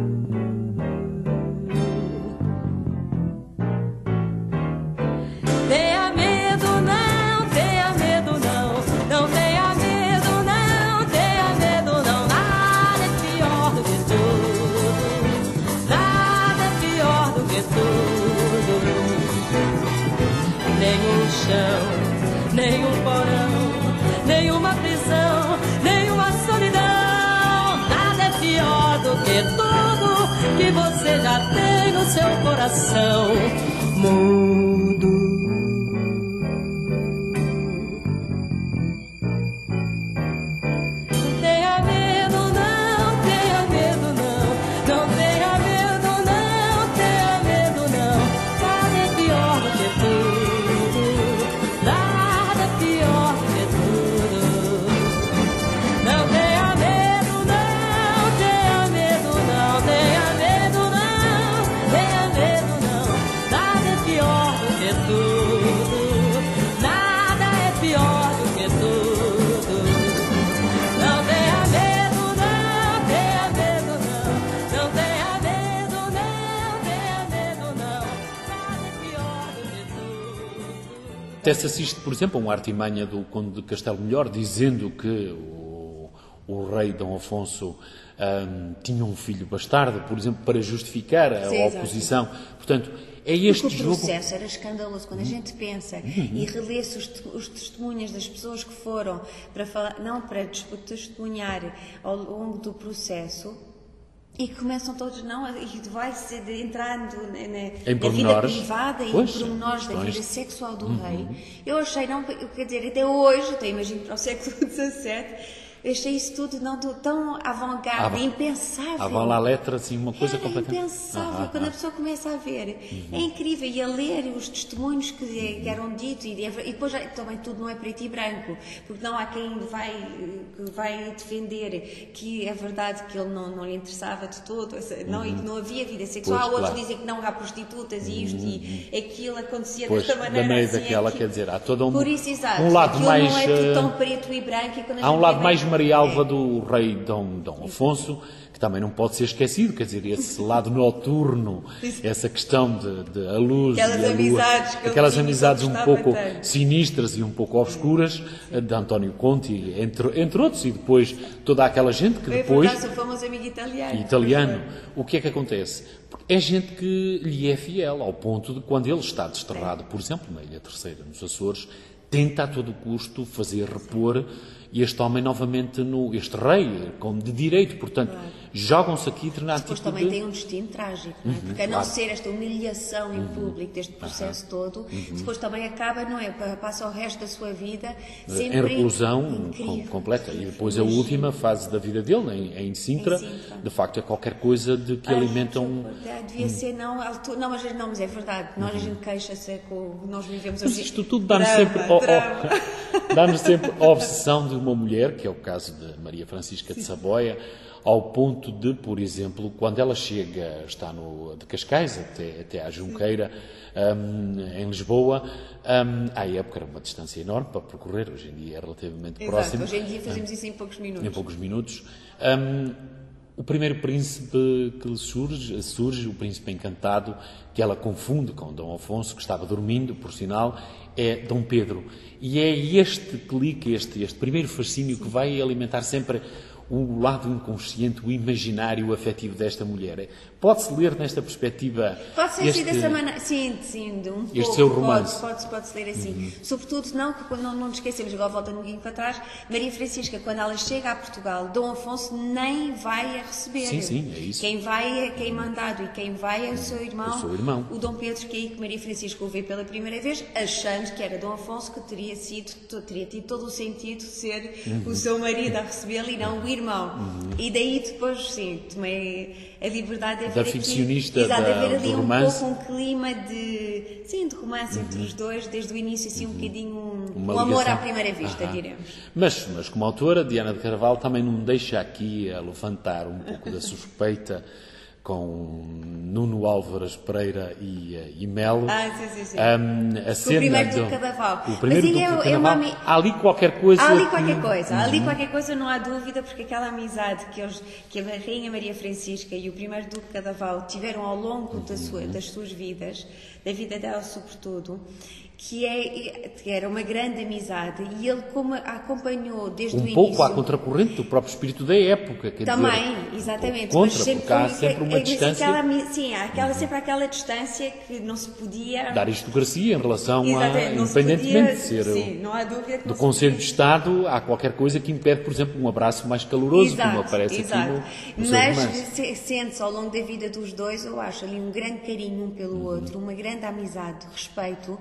E: Tenha medo não, tenha medo não, não tenha medo não, tenha medo não. Nada é pior do que tudo, nada é pior do que tudo. Nem um chão, nem um porão, nem uma prisão, nem uma solidão. Nada é pior do que tudo que você já tem no seu coração mudo. Tenha medo não, tenha medo não, não tenha medo não, tenha medo não. Nada é pior do que tudo, nada é pior do que tudo. Não tenha medo não, tenha medo não, tenha medo não, tenha medo não. Nada é pior do que tudo, nada é pior do que tudo. Não tenha medo não, tenha medo não, não tenha medo não, tenha medo não. Nada é pior do que tudo.
C: Até se assiste, por exemplo, a uma artimanha do Conde de Castelo Melhor dizendo que o, o rei Dom Afonso um, tinha um filho bastardo, por exemplo, para justificar a
D: Sim,
C: oposição. Portanto, é este
D: Porque o
C: jogo...
D: processo era escandaloso. Quando a gente pensa
C: Uhum.
D: e relê-se os, os testemunhas das pessoas que foram para falar, não para testemunhar ao longo do processo, e começam todos, não, e vai-se entrando na, na, na vida
C: pormenores.
D: privada e
C: Pois,
D: em pormenores da
C: questões.
D: vida sexual do rei. Eu achei, não, quer dizer, até hoje, até imagino para o século dezassete, eu achei isso tudo não, tão avant-garde,
C: Avant-
D: impensável.
C: Avant la lettre, assim, uma coisa
D: Era
C: completamente...
D: impensável.
C: Ah, ah,
D: Quando
C: ah.
D: a pessoa começa a ver, é incrível. E a ler os testemunhos que, que eram ditos, e, e depois já- também tudo não é preto e branco, porque não há quem vai, que vai defender que é verdade que ele não, não lhe interessava de todo, essa- não, e que não havia vida sexual.
C: Pois,
D: Outros
C: claro.
D: dizem que não há prostitutas e isto e aquilo acontecia
C: Pois,
D: desta
C: da
D: maneira.
C: meio
D: assim,
C: daquela,
D: aquilo.
C: quer dizer, há todo um,
D: Por isso, exato.
C: um lado
D: aquilo
C: mais...
D: não é tudo
C: eh,
D: tão preto e branco. E quando a
C: Há um
D: gente
C: lado
D: vê
C: mais
D: bem-
C: Marialva
D: é.
C: do rei Dom, Dom Afonso, que também não pode ser esquecido, quer dizer, esse lado noturno, essa questão de, de a luz
D: Aquelas
C: e a lua,
D: amizades que ele
C: aquelas
D: tinha,
C: amizades
D: que
C: um
D: gostava
C: pouco
D: tanto.
C: sinistras e um pouco obscuras, de António Conti, entre, entre outros, e depois toda aquela gente que
D: Foi
C: depois...
D: verdade, o famoso amigo italiano.
C: italiano. O que é que acontece? Porque é gente que lhe é fiel, ao ponto de quando ele está desterrado, por exemplo, na Ilha Terceira, nos Açores, tenta a todo custo fazer repor este homem novamente, no, este rei, como de direito. Portanto,
D: Claro.
C: jogam-se aqui na
D: Depois
C: atitude...
D: também tem um destino trágico, não é? Porque a não
C: claro.
D: ser esta humilhação em público deste processo todo, depois também acaba, não é? Passa o resto da sua vida sempre
C: em reclusão
D: incrível.
C: com- completa. E depois a
D: Imagina.
C: última fase da vida dele, em, em Sintra,
D: Em Sintra.
C: de facto é qualquer coisa de que
D: Ai,
C: alimenta um...
D: desculpa, devia ser, não, altu- não, mas, não, mas é verdade, nós a gente queixa-se é com, nós vivemos
C: Mas
D: hoje-
C: isto tudo dá-nos
D: Drama,
C: sempre, ó- ó-
D: drama.
C: dá-nos sempre a obsessão de uma mulher, que é o caso de Maria Francisca de Saboia, ao ponto de, por exemplo, quando ela chega, está no, de Cascais até, até à Junqueira, hum, em Lisboa, hum, à época era uma distância enorme para percorrer, hoje em dia é relativamente
D: Exato,
C: próximo.
D: hoje em dia fazemos isso em poucos minutos.
C: Em poucos minutos. Hum, o primeiro príncipe que lhe surge, surge, o príncipe encantado, que ela confunde com Dom Afonso, que estava dormindo, por sinal, é Dom Pedro. E é este clique, este, este primeiro fascínio que vai alimentar sempre o lado inconsciente, o imaginário, o afetivo desta mulher. Pode-se ler nesta perspectiva
D: Pode ser
C: este,
D: assim dessa maneira, sim, sim, de um
C: este
D: pouco,
C: seu romance.
D: Pode, pode, pode-se ler assim. Sobretudo, não, que quando não, não nos esquecemos, agora volta um bocadinho para trás, Maria Francisca, quando ela chega a Portugal, Dom Afonso nem vai a receber.
C: Sim, sim, é isso.
D: Quem vai é quem é mandado e quem vai é o seu irmão,
C: O seu irmão.
D: o Dom Pedro, que é aí que Maria Francisca o vê pela primeira vez, achando que era Dom Afonso, que teria sido, teria tido todo o sentido de ser
C: Uhum.
D: o seu marido a recebê-lo e não o irmão. E daí depois, sim, tomei a liberdade de
C: Da
D: haver aqui-
C: ficcionista,
D: Exato,
C: da-
D: haver ali
C: do
D: um
C: romance.
D: pouco um clima de, sim, de romance entre os dois, desde o início, assim, um bocadinho um,
C: Uma
D: um amor
C: ligação.
D: à primeira vista,
C: Aham.
D: diremos.
C: Mas, mas como autora, Diana de Carvalho também não me deixa aqui a levantar um pouco da suspeita com Nuno Álvares Pereira e, eh, e Melo.
D: Ah, sim, sim, sim.
C: Hum, a cena
D: primeiro
C: do-
D: do Cadaval.
C: O primeiro
D: Mas
C: do
D: aí é- é
C: Cadaval.
D: uma ami-
C: Há ali qualquer coisa.
D: Há ali
C: que-
D: qualquer coisa, há ali qualquer coisa, não há dúvida, porque aquela amizade que, eles, que a Rainha Maria Francisca e o primeiro Duque Cadaval tiveram ao longo da sua- das suas vidas, da vida dela sobretudo, que, é, que era uma grande amizade, e ele como a acompanhou desde o
C: Um
D: início...
C: pouco à contracorrente do próprio espírito da época. Quer
D: Também,
C: dizer,
D: exatamente.
C: Contra,
D: mas sempre
C: porque há
D: foi-
C: sempre uma
D: é- é-
C: distância.
D: aquela ami- sim, há aquela, sempre aquela distância que não se podia...
C: da aristocracia em relação a,
D: Exatamente, não se
C: independentemente
D: podia-
C: de ser
D: sim, não há dúvida que
C: do
D: não se
C: Conselho de
D: podia.
C: Estado, há qualquer coisa que impede, por exemplo, um abraço mais caloroso, como aparece
D: exato.
C: aqui no, no seu
D: Mas
C: romance.
D: se- sente-se ao longo da vida dos dois, eu acho, ali um grande carinho um pelo
C: Uhum.
D: outro, uma grande amizade, respeito,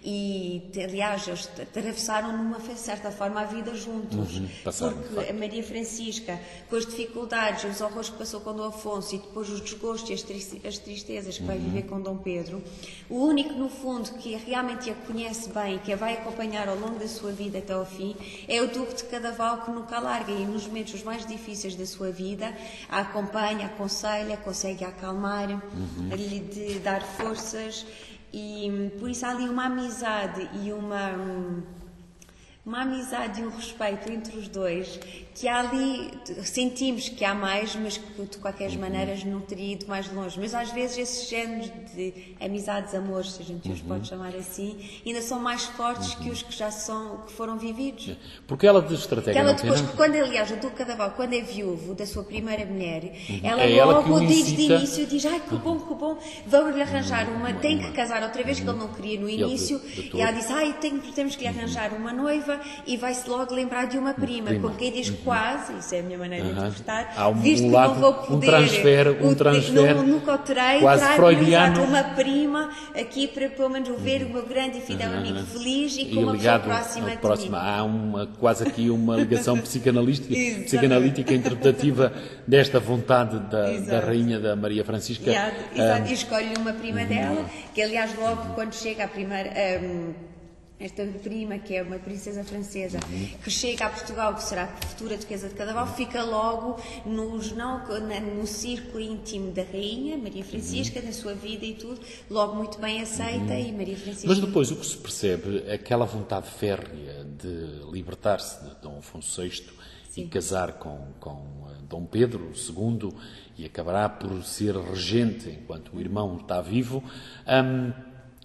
D: e aliás, eles atravessaram numa certa forma a vida juntos.
C: Uhum, passaram, de
D: Porque
C: facto.
D: a Maria Francisca, com as dificuldades, os horrores que passou com Dom Afonso e depois os desgostos e as, tri- as tristezas que vai
C: Uhum.
D: viver com Dom Pedro, o único, no fundo, que realmente a conhece bem, que a vai acompanhar ao longo da sua vida até ao fim, é o Duque de Cadaval, que nunca larga e nos momentos mais difíceis da sua vida a acompanha, aconselha, consegue acalmar,
C: Uhum.
D: a lhe de dar forças, e hum, por isso há ali uma amizade e uma... hum, uma amizade e um respeito entre os dois, que há ali, sentimos que há mais, mas que de qualquer maneira não teria ido mais longe. Mas às vezes esses géneros de amizades, amores, se a gente os pode chamar assim, ainda são mais fortes que os que já são, que foram vividos.
C: Porque ela de estratégia
D: Ela
C: não tem
D: depois,
C: nada.
D: quando aliás o Duque Cadaval, quando é viúvo da sua primeira mulher, ela
C: É ela que
D: logo
C: o
D: diz de
C: incita.
D: início, diz, ai que bom, que bom, vamos-lhe arranjar uma, tem que casar outra vez, que ele não queria no
C: ele de-
D: início,
C: de todo.
D: e ela diz, ai tem, temos que lhe arranjar uma noiva, e vai-se logo lembrar de uma prima,
C: Prima.
D: como quem diz quase, isso é a minha maneira de
C: Aham.
D: interpretar,
C: Há um-
D: visto
C: um
D: que
C: lado-
D: não vou
C: um
D: poder,
C: transfer- um
D: o-
C: transfer
D: no, nunca o terei,
C: quase
D: trago
C: freudiano.
D: exato, uma prima aqui para pelo menos o ver o meu grande e fidel amigo feliz e com uma pessoa
C: ligado
D: próxima
C: ao
D: de
C: próximo.
D: mim.
C: Há uma, quase aqui uma ligação psicanalística,
D: Exatamente.
C: psicanalítica interpretativa desta vontade da, da
D: Exato.
C: rainha da Maria Francisca.
D: E, há-
C: Ah,
D: exato, e escolhe uma prima dela, que aliás logo quando chega a primeira, hum, esta prima, que é uma princesa francesa, que chega a Portugal, que será a futura duquesa de Cadaval, fica logo nos, não, na- no círculo íntimo da rainha, Maria Francisca, na sua vida e tudo, logo muito bem aceita e Maria Francisca...
C: Mas depois o que se percebe é aquela vontade férrea de libertar-se de Dom Afonso sexto e casar com, com eh, Dom Pedro segundo e acabará por ser regente enquanto o irmão está vivo. Hum,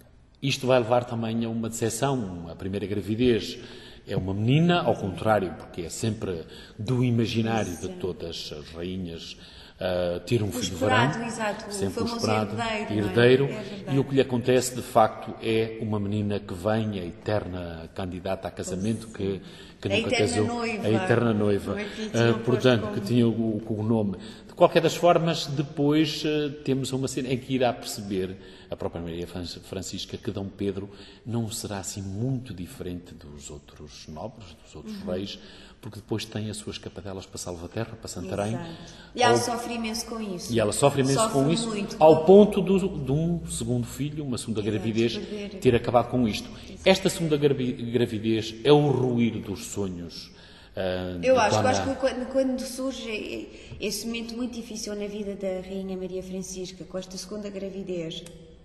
C: isto vai levar também a uma decepção. A primeira gravidez é uma menina, ao contrário, porque é sempre do imaginário de todas as rainhas uh, ter um
D: O
C: filho
D: esperado,
C: varão,
D: exato, o
C: sempre o
D: famoso
C: esperado
D: herdeiro, não é?
C: herdeiro,
D: É verdade.
C: e o que lhe acontece de facto é uma menina que vem, a eterna candidata a casamento, que, que
D: A
C: nunca
D: eterna
C: casou,
D: noiva.
C: a eterna noiva,
D: Não é que
C: Ah,
D: tinham posto
C: portanto,
D: como-
C: que tinha o, o nome. De qualquer das formas, depois ah, temos uma cena em que irá perceber a própria Maria Fran- Francisca que Dom Pedro não será assim muito diferente dos outros nobres, dos outros
D: Uhum.
C: reis, porque depois tem as suas escapadelas para Salvaterra, para Santarém.
D: Exato. E ela
C: Ou-
D: sofre imenso com isso.
C: e ela sofre imenso
D: Sofre
C: com isso,
D: muito.
C: ao ponto do- de um segundo filho, uma segunda
D: Exato,
C: gravidez,
D: perder.
C: ter acabado com isto. Esta segunda gravi- gravidez é o ruir dos sonhos. ah,
D: Eu
C: de
D: acho, eu
C: Dona-
D: acho que quando, quando surge esse momento muito difícil na vida da Rainha Maria Francisca, com esta segunda gravidez,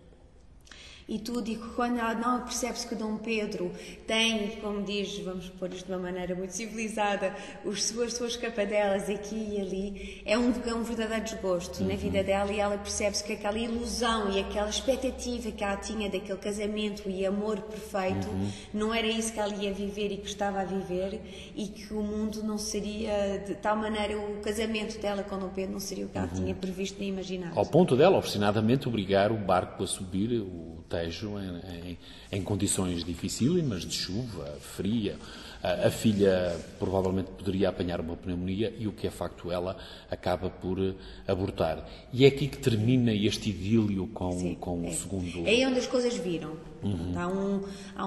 D: e tudo, e que quando ela não percebe-se que Dom Pedro tem, como diz, vamos pôr isto de uma maneira muito civilizada, os suas, suas capadelas aqui e ali, é um, é um verdadeiro desgosto na vida dela, e ela percebe-se que aquela ilusão e aquela expectativa que ela tinha daquele casamento e amor perfeito, não era isso que ela ia viver e que estava a viver, e que o mundo não seria, de tal maneira, o casamento dela com Dom Pedro não seria o que ela tinha previsto nem imaginado.
C: Ao ponto dela, obstinadamente, obrigar o barco a subir o Tejo em, em, em condições dificílimas, de chuva, fria. A, a filha provavelmente poderia apanhar uma pneumonia e, o que é facto, ela acaba por eh, abortar. E é aqui que termina este idílio com,
D: Sim,
C: com
D: é.
C: o segundo...
D: É aí onde as coisas viram. Há, um, há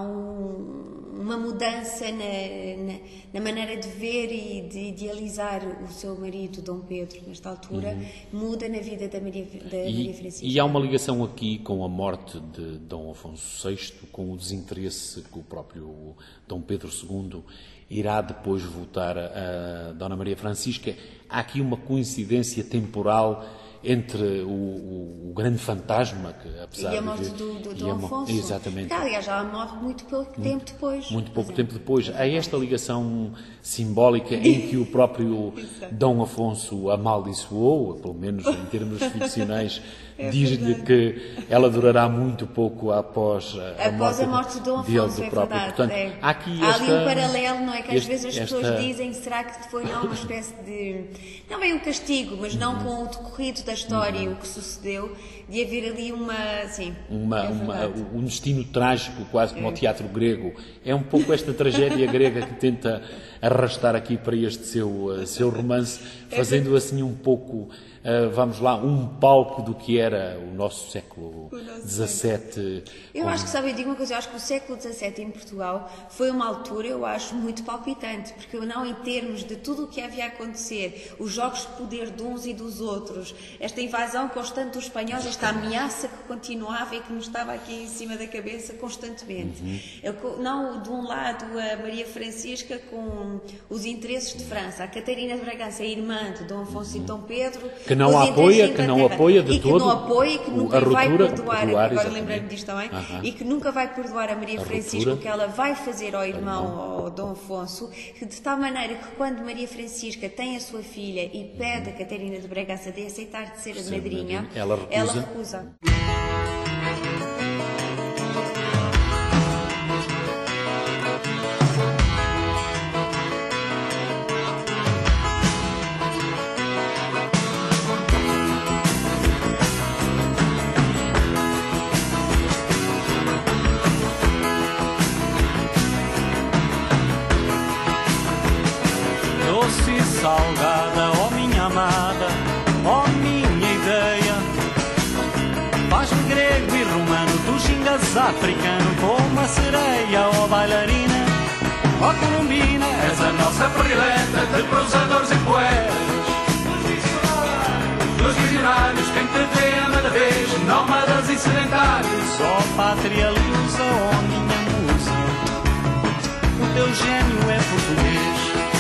D: um, uma mudança na, na, na maneira de ver e de idealizar o seu marido, Dom Pedro, nesta altura, muda na vida da Maria, da Maria Francisca.
C: E, e há uma ligação aqui com a morte de Dom Afonso sexto, com o desinteresse que o próprio Dom Pedro segundo irá depois votar a, a Dona Maria Francisca. Há aqui uma coincidência temporal entre o, o, o grande fantasma, que apesar
D: E a
C: de
D: morte
C: vir-
D: do, do
C: e
D: Dom
C: a mo-
D: Afonso.
C: Exatamente.
D: Que, aliás, ela morre muito pouco tempo depois.
C: Muito pouco
D: Pois é.
C: tempo depois. Há esta ligação simbólica em que o próprio Dom Afonso amaldiçoou, pelo menos em termos ficcionais,
D: É
C: diz-lhe que ela durará muito pouco após a,
D: Após a morte de Dom
C: dele,
D: Afonso,
C: do
D: é
C: próprio.
D: verdade.
C: Portanto,
D: é.
C: há aqui
D: Há
C: esta,
D: ali um paralelo, não é? Que às
C: este-
D: vezes as
C: esta-
D: pessoas dizem, será que foi não uma espécie de... Não bem um castigo, mas não com o decorrido da história e o que sucedeu, de haver ali uma... Sim,
C: Uma,
D: é
C: uma,
D: verdade.
C: um destino trágico, quase como o teatro grego. É um pouco esta tragédia grega que tenta arrastar aqui para este seu, uh, seu romance, fazendo assim um pouco, uh, vamos lá, um palco do que era o nosso século dezassete.
D: Eu
C: com-
D: acho que, sabe, eu digo uma coisa, eu acho que o século dezassete em Portugal foi uma altura, eu acho, muito palpitante, porque não em termos de tudo o que havia a acontecer, os jogos de poder de uns e dos outros, esta invasão constante dos espanhóis, esta ameaça que continuava e que nos estava aqui em cima da cabeça constantemente. Eu co- não, de um lado, a Maria Francisca com os interesses de França, a Catarina de Bragança, a irmã de Dom Afonso e de Dom Pedro,
C: Que Que não
D: os
C: apoia,
D: interesses
C: que não
D: da Inglaterra.
C: apoia de
D: e que
C: todo
D: não apoia e que
C: o-
D: nunca
C: a
D: vai
C: ruptura,
D: perdoar,
C: perdoar,
D: agora
C: exatamente.
D: lembrei-me disto também,
C: Aham.
D: e que nunca vai perdoar a Maria
C: A
D: Francisca o
C: ruptura.
D: que ela vai fazer ao irmão, ao Dom Afonso, que de tal maneira que quando Maria Francisca tem a sua filha e pede a Catarina de Bragança de aceitar de ser a
C: Ser
D: madrinha,
C: madrinha, ela recusa.
D: ela recusa.
F: Doce e salgada, ó minha amada, ó minha ideia. Faz-me grego e romano, tu xingas africano, como a sereia, ó bailarina, ó colombina. És a nossa predileta de prosadores e poetas. Dos visionários, quem te vê ama da vez, nómadas e sedentários. Ó pátria lusa, ó minha musa, o teu gênio é português.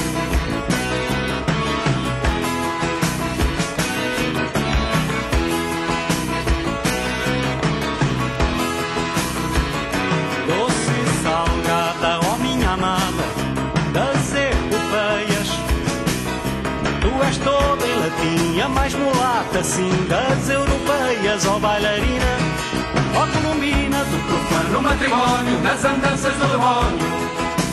F: Doce e salgada, ó minha amada, das epopeias. Tu és toda em latim, a mais mulata, sim, das europeias, ó bailarina, ó colombina, do profano matrimónio, nas andanças do demónio.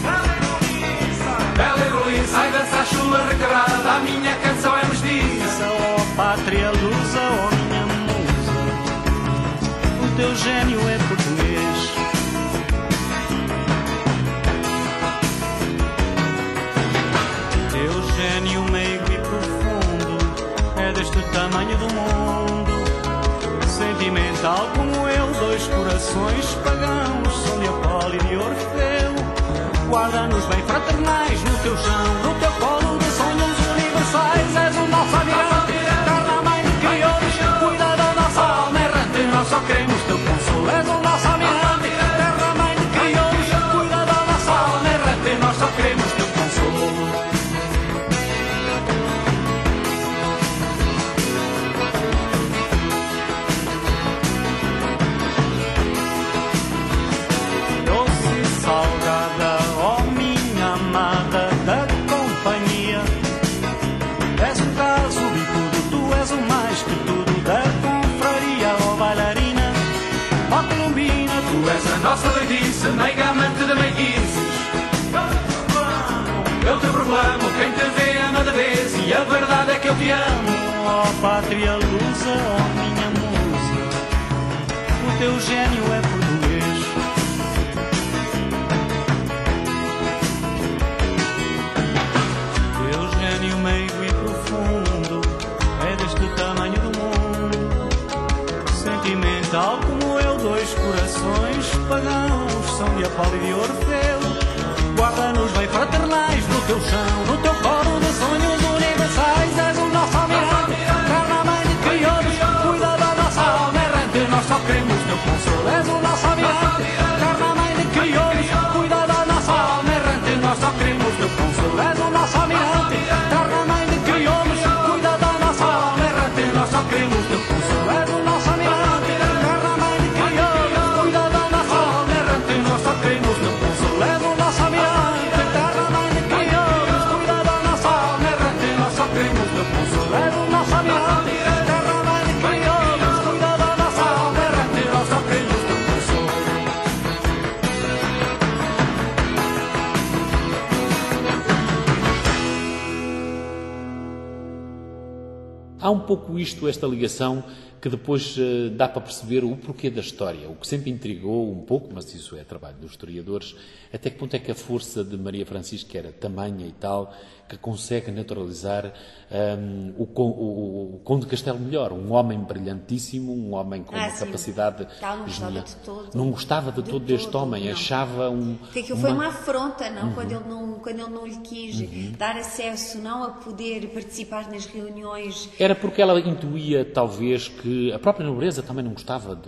F: Bela Heroína, sai dançar chula requebrada, a minha canção é mestiça, ó pátria lusa, ó minha musa, o teu gênio é português. Teu gênio meigo e profundo é deste tamanho do mundo. Sentimental como eu, dois corações pagãos são de Apolo e de Orfeu. Guarda-nos bem fraternais no teu chão, no teu colo de sonhos universais. És o nosso almirante, eterna mãe de crioulos, cuida da nossa alma errante, nós só queremos teu consolo. És o nosso almirante, eterna mãe de crioulos, cuida da nossa alma errante, nós só queremos teu consolo. Doce e salgada, ó minha amada da companhia. És um caso bicudo, tu és o mais que tudo da confraria, ó bailarina, ó colombina. Tu és a nossa doidice, meiga amante de meiguices. Eu te proclamo, quem te vê ama de vez, e a verdade é que eu te amo. Ó pátria lusa, ó minha musa, o teu gênio é português. Teu gênio meigo e profundo é deste tamanho do mundo. Sentimental como eu, dois corações pagãos são de Apolo e de Orfeu. Guarda-nos bem fraternais no teu chão, no teu coro de sonhos universais. És o nosso almirante, eterna mãe de crioulos, cuida da nossa alma errante, nós só queremos teu consolo. És o nosso almirante, eterna mãe de crioulos, cuida da nossa alma errante, nós só queremos teu consolo. És o nosso almirante, eterna mãe de crioulos, cuida da nossa alma errante, nós só queremos teu consolo. És o nosso almirante, eterna mãe de crioulos, cuida da nossa alma errante, nós só queremos teu consolo. És o nosso almirante, eterna mãe de crioulos, cuida da nossa alma errante, nós só queremos teu consolo. És o nosso almirante, eterna mãe de crioulos, cuida da nossa alma errante, nós só queremos teu consolo.
C: Há um pouco isto, esta ligação, que depois eh, dá para perceber o porquê da história. O que sempre intrigou um pouco, mas isso é trabalho dos historiadores, até que ponto é que a força de Maria Francisca era tamanha e tal, que consegue naturalizar um, o, con- o, o Conde de Castelo Melhor, um homem brilhantíssimo, um homem com
D: Ah,
C: uma
D: sim.
C: capacidade
D: Ela não gostava
C: genial.
D: de todo.
C: Não gostava de,
D: De
C: todo deste
D: todo,
C: homem,
D: não.
C: achava um...
D: Porque aquilo foi uma afronta, não? Quando, ele não, quando ele não lhe quis dar acesso, não a poder participar nas reuniões.
C: Era porque ela intuía, talvez, que a própria nobreza também não gostava do, do,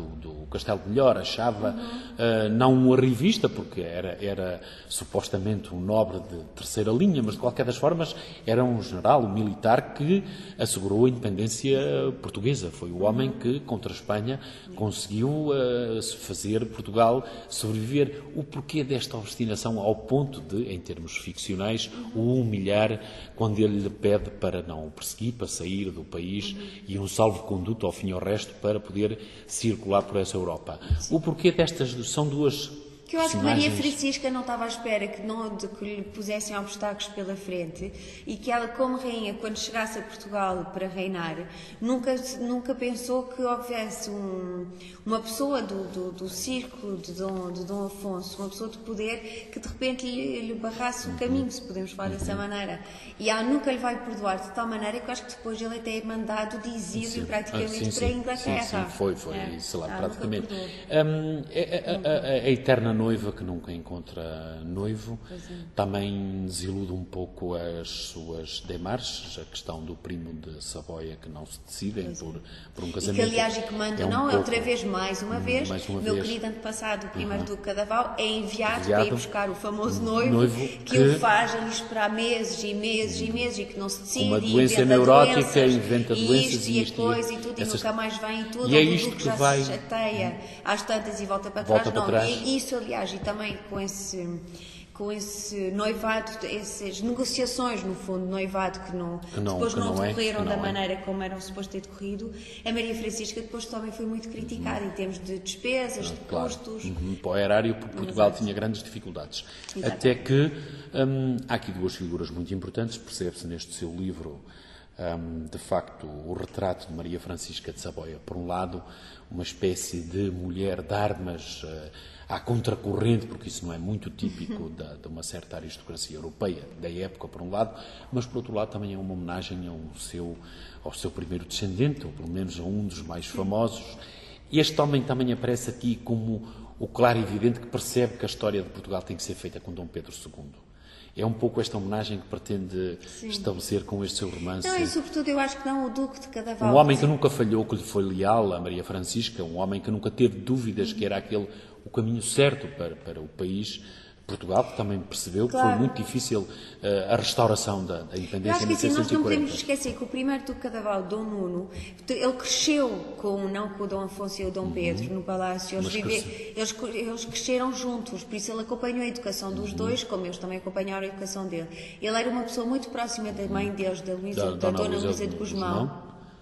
C: o Castelo de Melhor, achava, uhum. uh, não uma revista, porque era, era supostamente um nobre de terceira linha, mas de qualquer das formas era um general, um militar que assegurou a independência portuguesa. Foi o homem que, contra a Espanha, conseguiu uh, fazer Portugal sobreviver. O porquê desta obstinação ao ponto de, em termos ficcionais, o humilhar quando ele lhe pede para não o perseguir, para sair do país uhum. e um salvo-conduto ao fim e ao resto para poder circular por essa Europa. Sim. O porquê destas são duas
D: que eu acho que Maria Francisca não estava à espera que, não, de que lhe pusessem obstáculos pela frente e que ela, como rainha, quando chegasse a Portugal para reinar, nunca, nunca pensou que houvesse um, uma pessoa do, do, do círculo de Dom, de Dom Afonso, uma pessoa de poder, que de repente lhe, lhe barrasse o caminho, se podemos falar dessa maneira. E ela nunca lhe vai perdoar de tal maneira que eu acho que depois ele até é mandado de exílio praticamente ah, sim, sim. para a Inglaterra.
C: Sim, sim, foi, foi, é. sei lá, ah, praticamente. Um, a, a, a, a eterna noiva que nunca encontra noivo, é. também desilude um pouco as suas démarches, a questão do primo de Saboia que não se decidem é. por, por um casamento.
D: E que aliás, e que manda, é um não, pouco, outra vez, mais uma vez, mais uma meu vez. querido antepassado, o primeiro uhum. Duque de Cadaval, é enviado, enviado para ir buscar o famoso noivo, noivo que, que o faz a esperar meses e meses e meses e que não se decide.
C: Uma doença neurótica, doenças, inventa
D: e
C: doenças
D: isto, e isto, e a coisa e tudo, essas... e nunca mais vem e tudo,
C: e é isto que
D: já
C: vai...
D: se chateia às tantas e volta para
C: volta
D: trás.
C: Para
D: não,
C: trás.
D: E isso, aliás, e também com esse, com esse noivado, essas negociações, no fundo, noivado que, não,
C: que não,
D: depois
C: que
D: não,
C: não
D: decorreram
C: é,
D: da
C: não
D: maneira
C: é.
D: como eram suposto ter decorrido, a Maria Francisca depois também foi muito criticada uhum. em termos de despesas, de
C: claro.
D: custos.
C: Uhum. Para o erário, porque Portugal Exato. tinha grandes dificuldades. Exato. Até que hum, há aqui duas figuras muito importantes, percebe-se neste seu livro, hum, de facto, o retrato de Maria Francisca de Saboia. Por um lado, uma espécie de mulher de armas uh, à contracorrente, porque isso não é muito típico da, de uma certa aristocracia europeia da época, por um lado, mas por outro lado também é uma homenagem ao seu, ao seu primeiro descendente, ou pelo menos a um dos mais famosos. E este homem também aparece aqui como o claro e evidente que percebe que a história de Portugal tem que ser feita com Dom Pedro segundo. É um pouco esta homenagem que pretende Sim. estabelecer com este seu romance.
D: Não, e sobretudo eu acho que não o Duque de Cadaval.
C: Um homem que nunca falhou, que lhe foi leal a Maria Francisca, um homem que nunca teve dúvidas que era aquele o caminho certo para, para o país. Portugal, que também percebeu
D: claro.
C: que foi muito difícil uh, a restauração da, da independência
D: em mil seiscentos e quarenta. Eu acho que assim, nós não podemos esquecer que o primeiro Duque de Cadaval, Dom Nuno, ele cresceu com, não com o Dom Afonso e o Dom Pedro uhum. no palácio, eles, vive, eles, eles cresceram juntos, por isso ele acompanhou a educação dos uhum. dois, como eles também acompanharam a educação dele. Ele era uma pessoa muito próxima da mãe deles, da, Luísa, da, da Dona Luísa de Guzmão,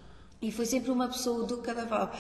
D: e foi sempre uma pessoa, o Duque de Cadaval,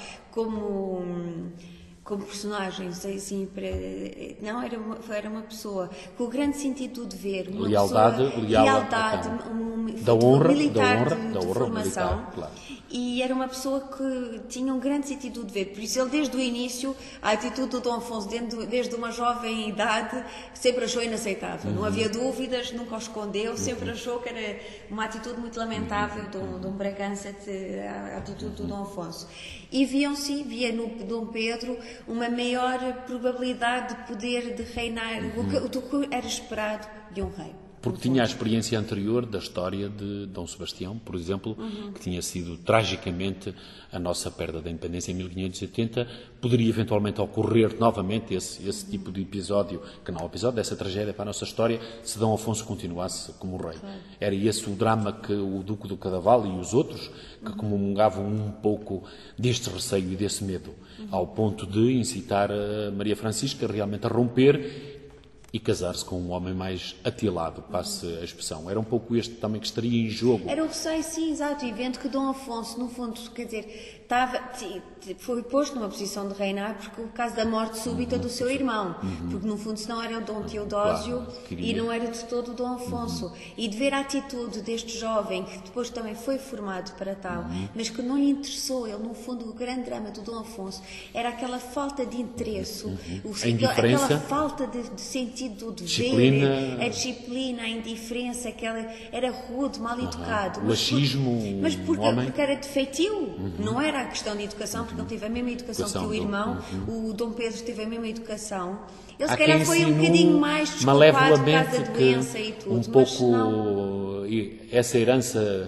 D: como... como personagens, assim, para... não, era uma, era uma pessoa com o grande sentido do dever, uma
C: lealdade,
D: pessoa,
C: leal,
D: lealdade um,
C: da honra,
D: militar
C: da honra,
D: de,
C: da
D: de
C: honra
D: formação,
C: militar, claro.
D: E era uma pessoa que tinha um grande sentido do dever, por isso ele desde o início, a atitude do Dom Afonso, desde uma jovem idade, sempre achou inaceitável, uhum. não havia dúvidas, nunca o escondeu, sempre uhum. achou que era uma atitude muito lamentável uhum. de um Bragança, de, a atitude do Dom Afonso. E viam-se, via no Dom Pedro uma maior probabilidade de poder de reinar uhum. do que era esperado de um rei.
C: Porque tinha a experiência anterior da história de Dom Sebastião, por exemplo, uhum. que tinha sido tragicamente a nossa perda da independência em mil quinhentos e oitenta. Poderia eventualmente ocorrer novamente esse, esse tipo de episódio, que não é um episódio dessa tragédia para a nossa história, se Dom Afonso continuasse como rei. Claro. Era esse o drama que o Duque do Cadaval e os outros, que uhum. comungavam um pouco deste receio e desse medo, uhum. ao ponto de incitar a Maria Francisca realmente a romper e casar-se com um homem mais atilado, passe a expressão. Era um pouco este também que estaria em jogo.
D: Era o receio, sim, exato, e vendo que Dom Afonso, no fundo, quer dizer, estava, foi posto numa posição de reinar por causa da morte súbita uhum. do seu irmão, uhum. porque no fundo senão era o Dom Teodósio claro, e não era de todo o Dom Afonso. Uhum. E de ver a atitude deste jovem, que depois também foi formado para tal, uhum. mas que não lhe interessou, ele no fundo, o grande drama do Dom Afonso era aquela falta de interesse,
C: uhum.
D: o,
C: a indiferença,
D: aquela falta de, de sentido do dever,
C: disciplina,
D: a disciplina, a indiferença, aquela, era rude, mal educado.
C: Uhum. O machismo,
D: mas porque,
C: um homem...
D: porque era defeitio, uhum. não era a questão de educação, porque ele teve a mesma educação, educação que o irmão, uhum. o Dom Pedro teve a mesma educação. Ele se calhar foi um bocadinho mais desculpado por causa da doença e tudo.
C: Um
D: mas
C: pouco
D: não...
C: essa herança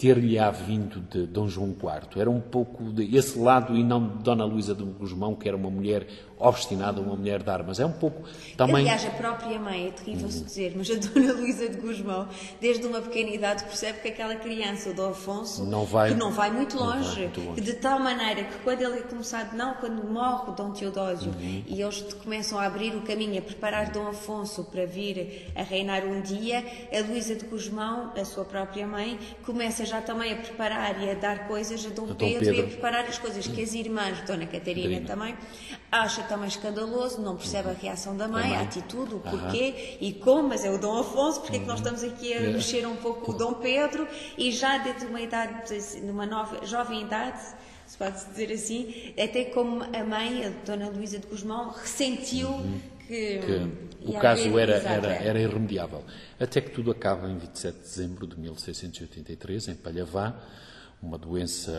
C: ter-lhe-á vindo de Dom João quarto? Era um pouco de esse lado e não de Dona Luísa de Gusmão, que era uma mulher obstinada, uma mulher de armas. É um pouco também...
D: Aliás, a própria mãe, é terrível-se dizer, mas a Dona Luísa de Gusmão, desde uma pequena idade, percebe que aquela criança, o Dom Afonso,
C: não vai,
D: que não vai muito
C: não
D: longe,
C: vai muito longe.
D: que de tal maneira que quando ele é começado, não, quando morre o Dom Teodósio,
C: uhum.
D: e eles começam a abrir o caminho, a preparar Dom Afonso para vir a reinar um dia, a Luísa de Gusmão, a sua própria mãe, começa já também a preparar e a dar coisas a Dom,
C: a Dom
D: Pedro,
C: Pedro
D: e a preparar as coisas que as irmãs, Dona Catarina
C: Catarina.
D: também, acha também escandaloso, não percebe a reação da mãe,
C: mãe.
D: a atitude, o porquê e como, mas é o Dom Afonso, porque é que nós estamos aqui a mexer um pouco o Dom Pedro, e já desde uma idade, numa nova, jovem idade, se pode dizer assim, até como a mãe, a Dona Luísa de Gusmão, ressentiu
C: uhum.
D: que,
C: que o caso era, era, era irremediável. Até que tudo acaba em vinte e sete de dezembro de mil seiscentos e oitenta e três, em Palhavá, uma doença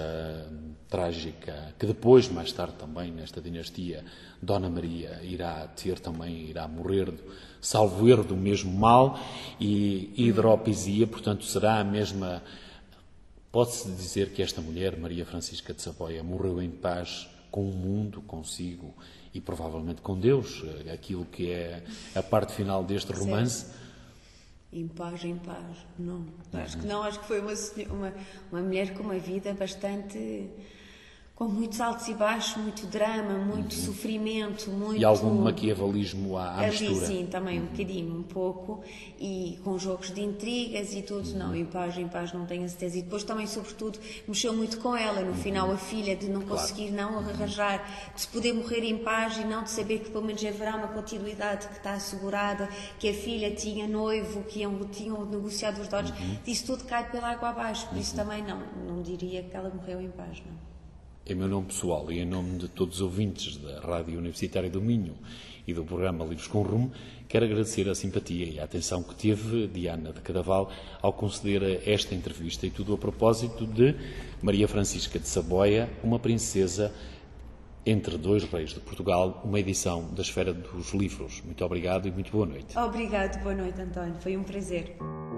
C: trágica, que depois, mais tarde também, nesta dinastia, Dona Maria irá ter também, irá morrer, salvo erro, do mesmo mal, e hidropisia, portanto, será a mesma... Pode-se dizer que esta mulher, Maria Francisca de Saboia, morreu em paz com o mundo, consigo e provavelmente com Deus, aquilo que é a parte final deste romance.
D: Certo. Em paz, em paz, não. Acho que não, acho que foi uma, uma, uma mulher com uma vida bastante... com muitos altos e baixos, muito drama, muito uhum. sofrimento, muito...
C: E algum maquiavelismo à, à
D: ali,
C: mistura.
D: Sim, também um bocadinho, um pouco, e com jogos de intrigas e tudo, uhum. não, em paz, em paz, não tenho a certeza. E depois também, sobretudo, mexeu muito com ela, no uhum. final, a filha, de não conseguir claro. não arranjar, de se poder morrer em paz e não de saber que pelo menos haverá uma continuidade que está assegurada, que a filha tinha noivo, que iam, tinham negociado os dotes, uhum. isso tudo cai pela água abaixo, por isso uhum. também não, não diria que ela morreu em paz, não.
C: Em meu nome pessoal e em nome de todos os ouvintes da Rádio Universitária do Minho e do programa Livros com Rumo, quero agradecer a simpatia e a atenção que teve Diana de Cadaval ao conceder esta entrevista, e tudo a propósito de Maria Francisca de Saboia, uma princesa entre dois reis de Portugal, uma edição da Esfera dos Livros. Muito obrigado e muito boa noite.
D: Obrigado, boa noite, António. Foi um prazer.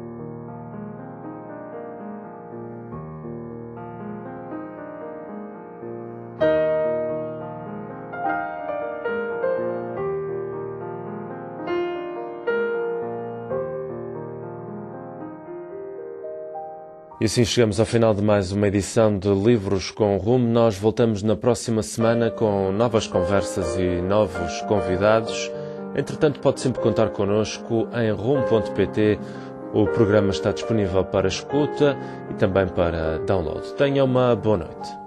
A: E assim chegamos ao final de mais uma edição de Livros com Rumo. Nós voltamos na próxima semana com novas conversas e novos convidados. Entretanto, pode sempre contar connosco em rumo ponto pt. O programa está disponível para escuta e também para download. Tenha uma boa noite.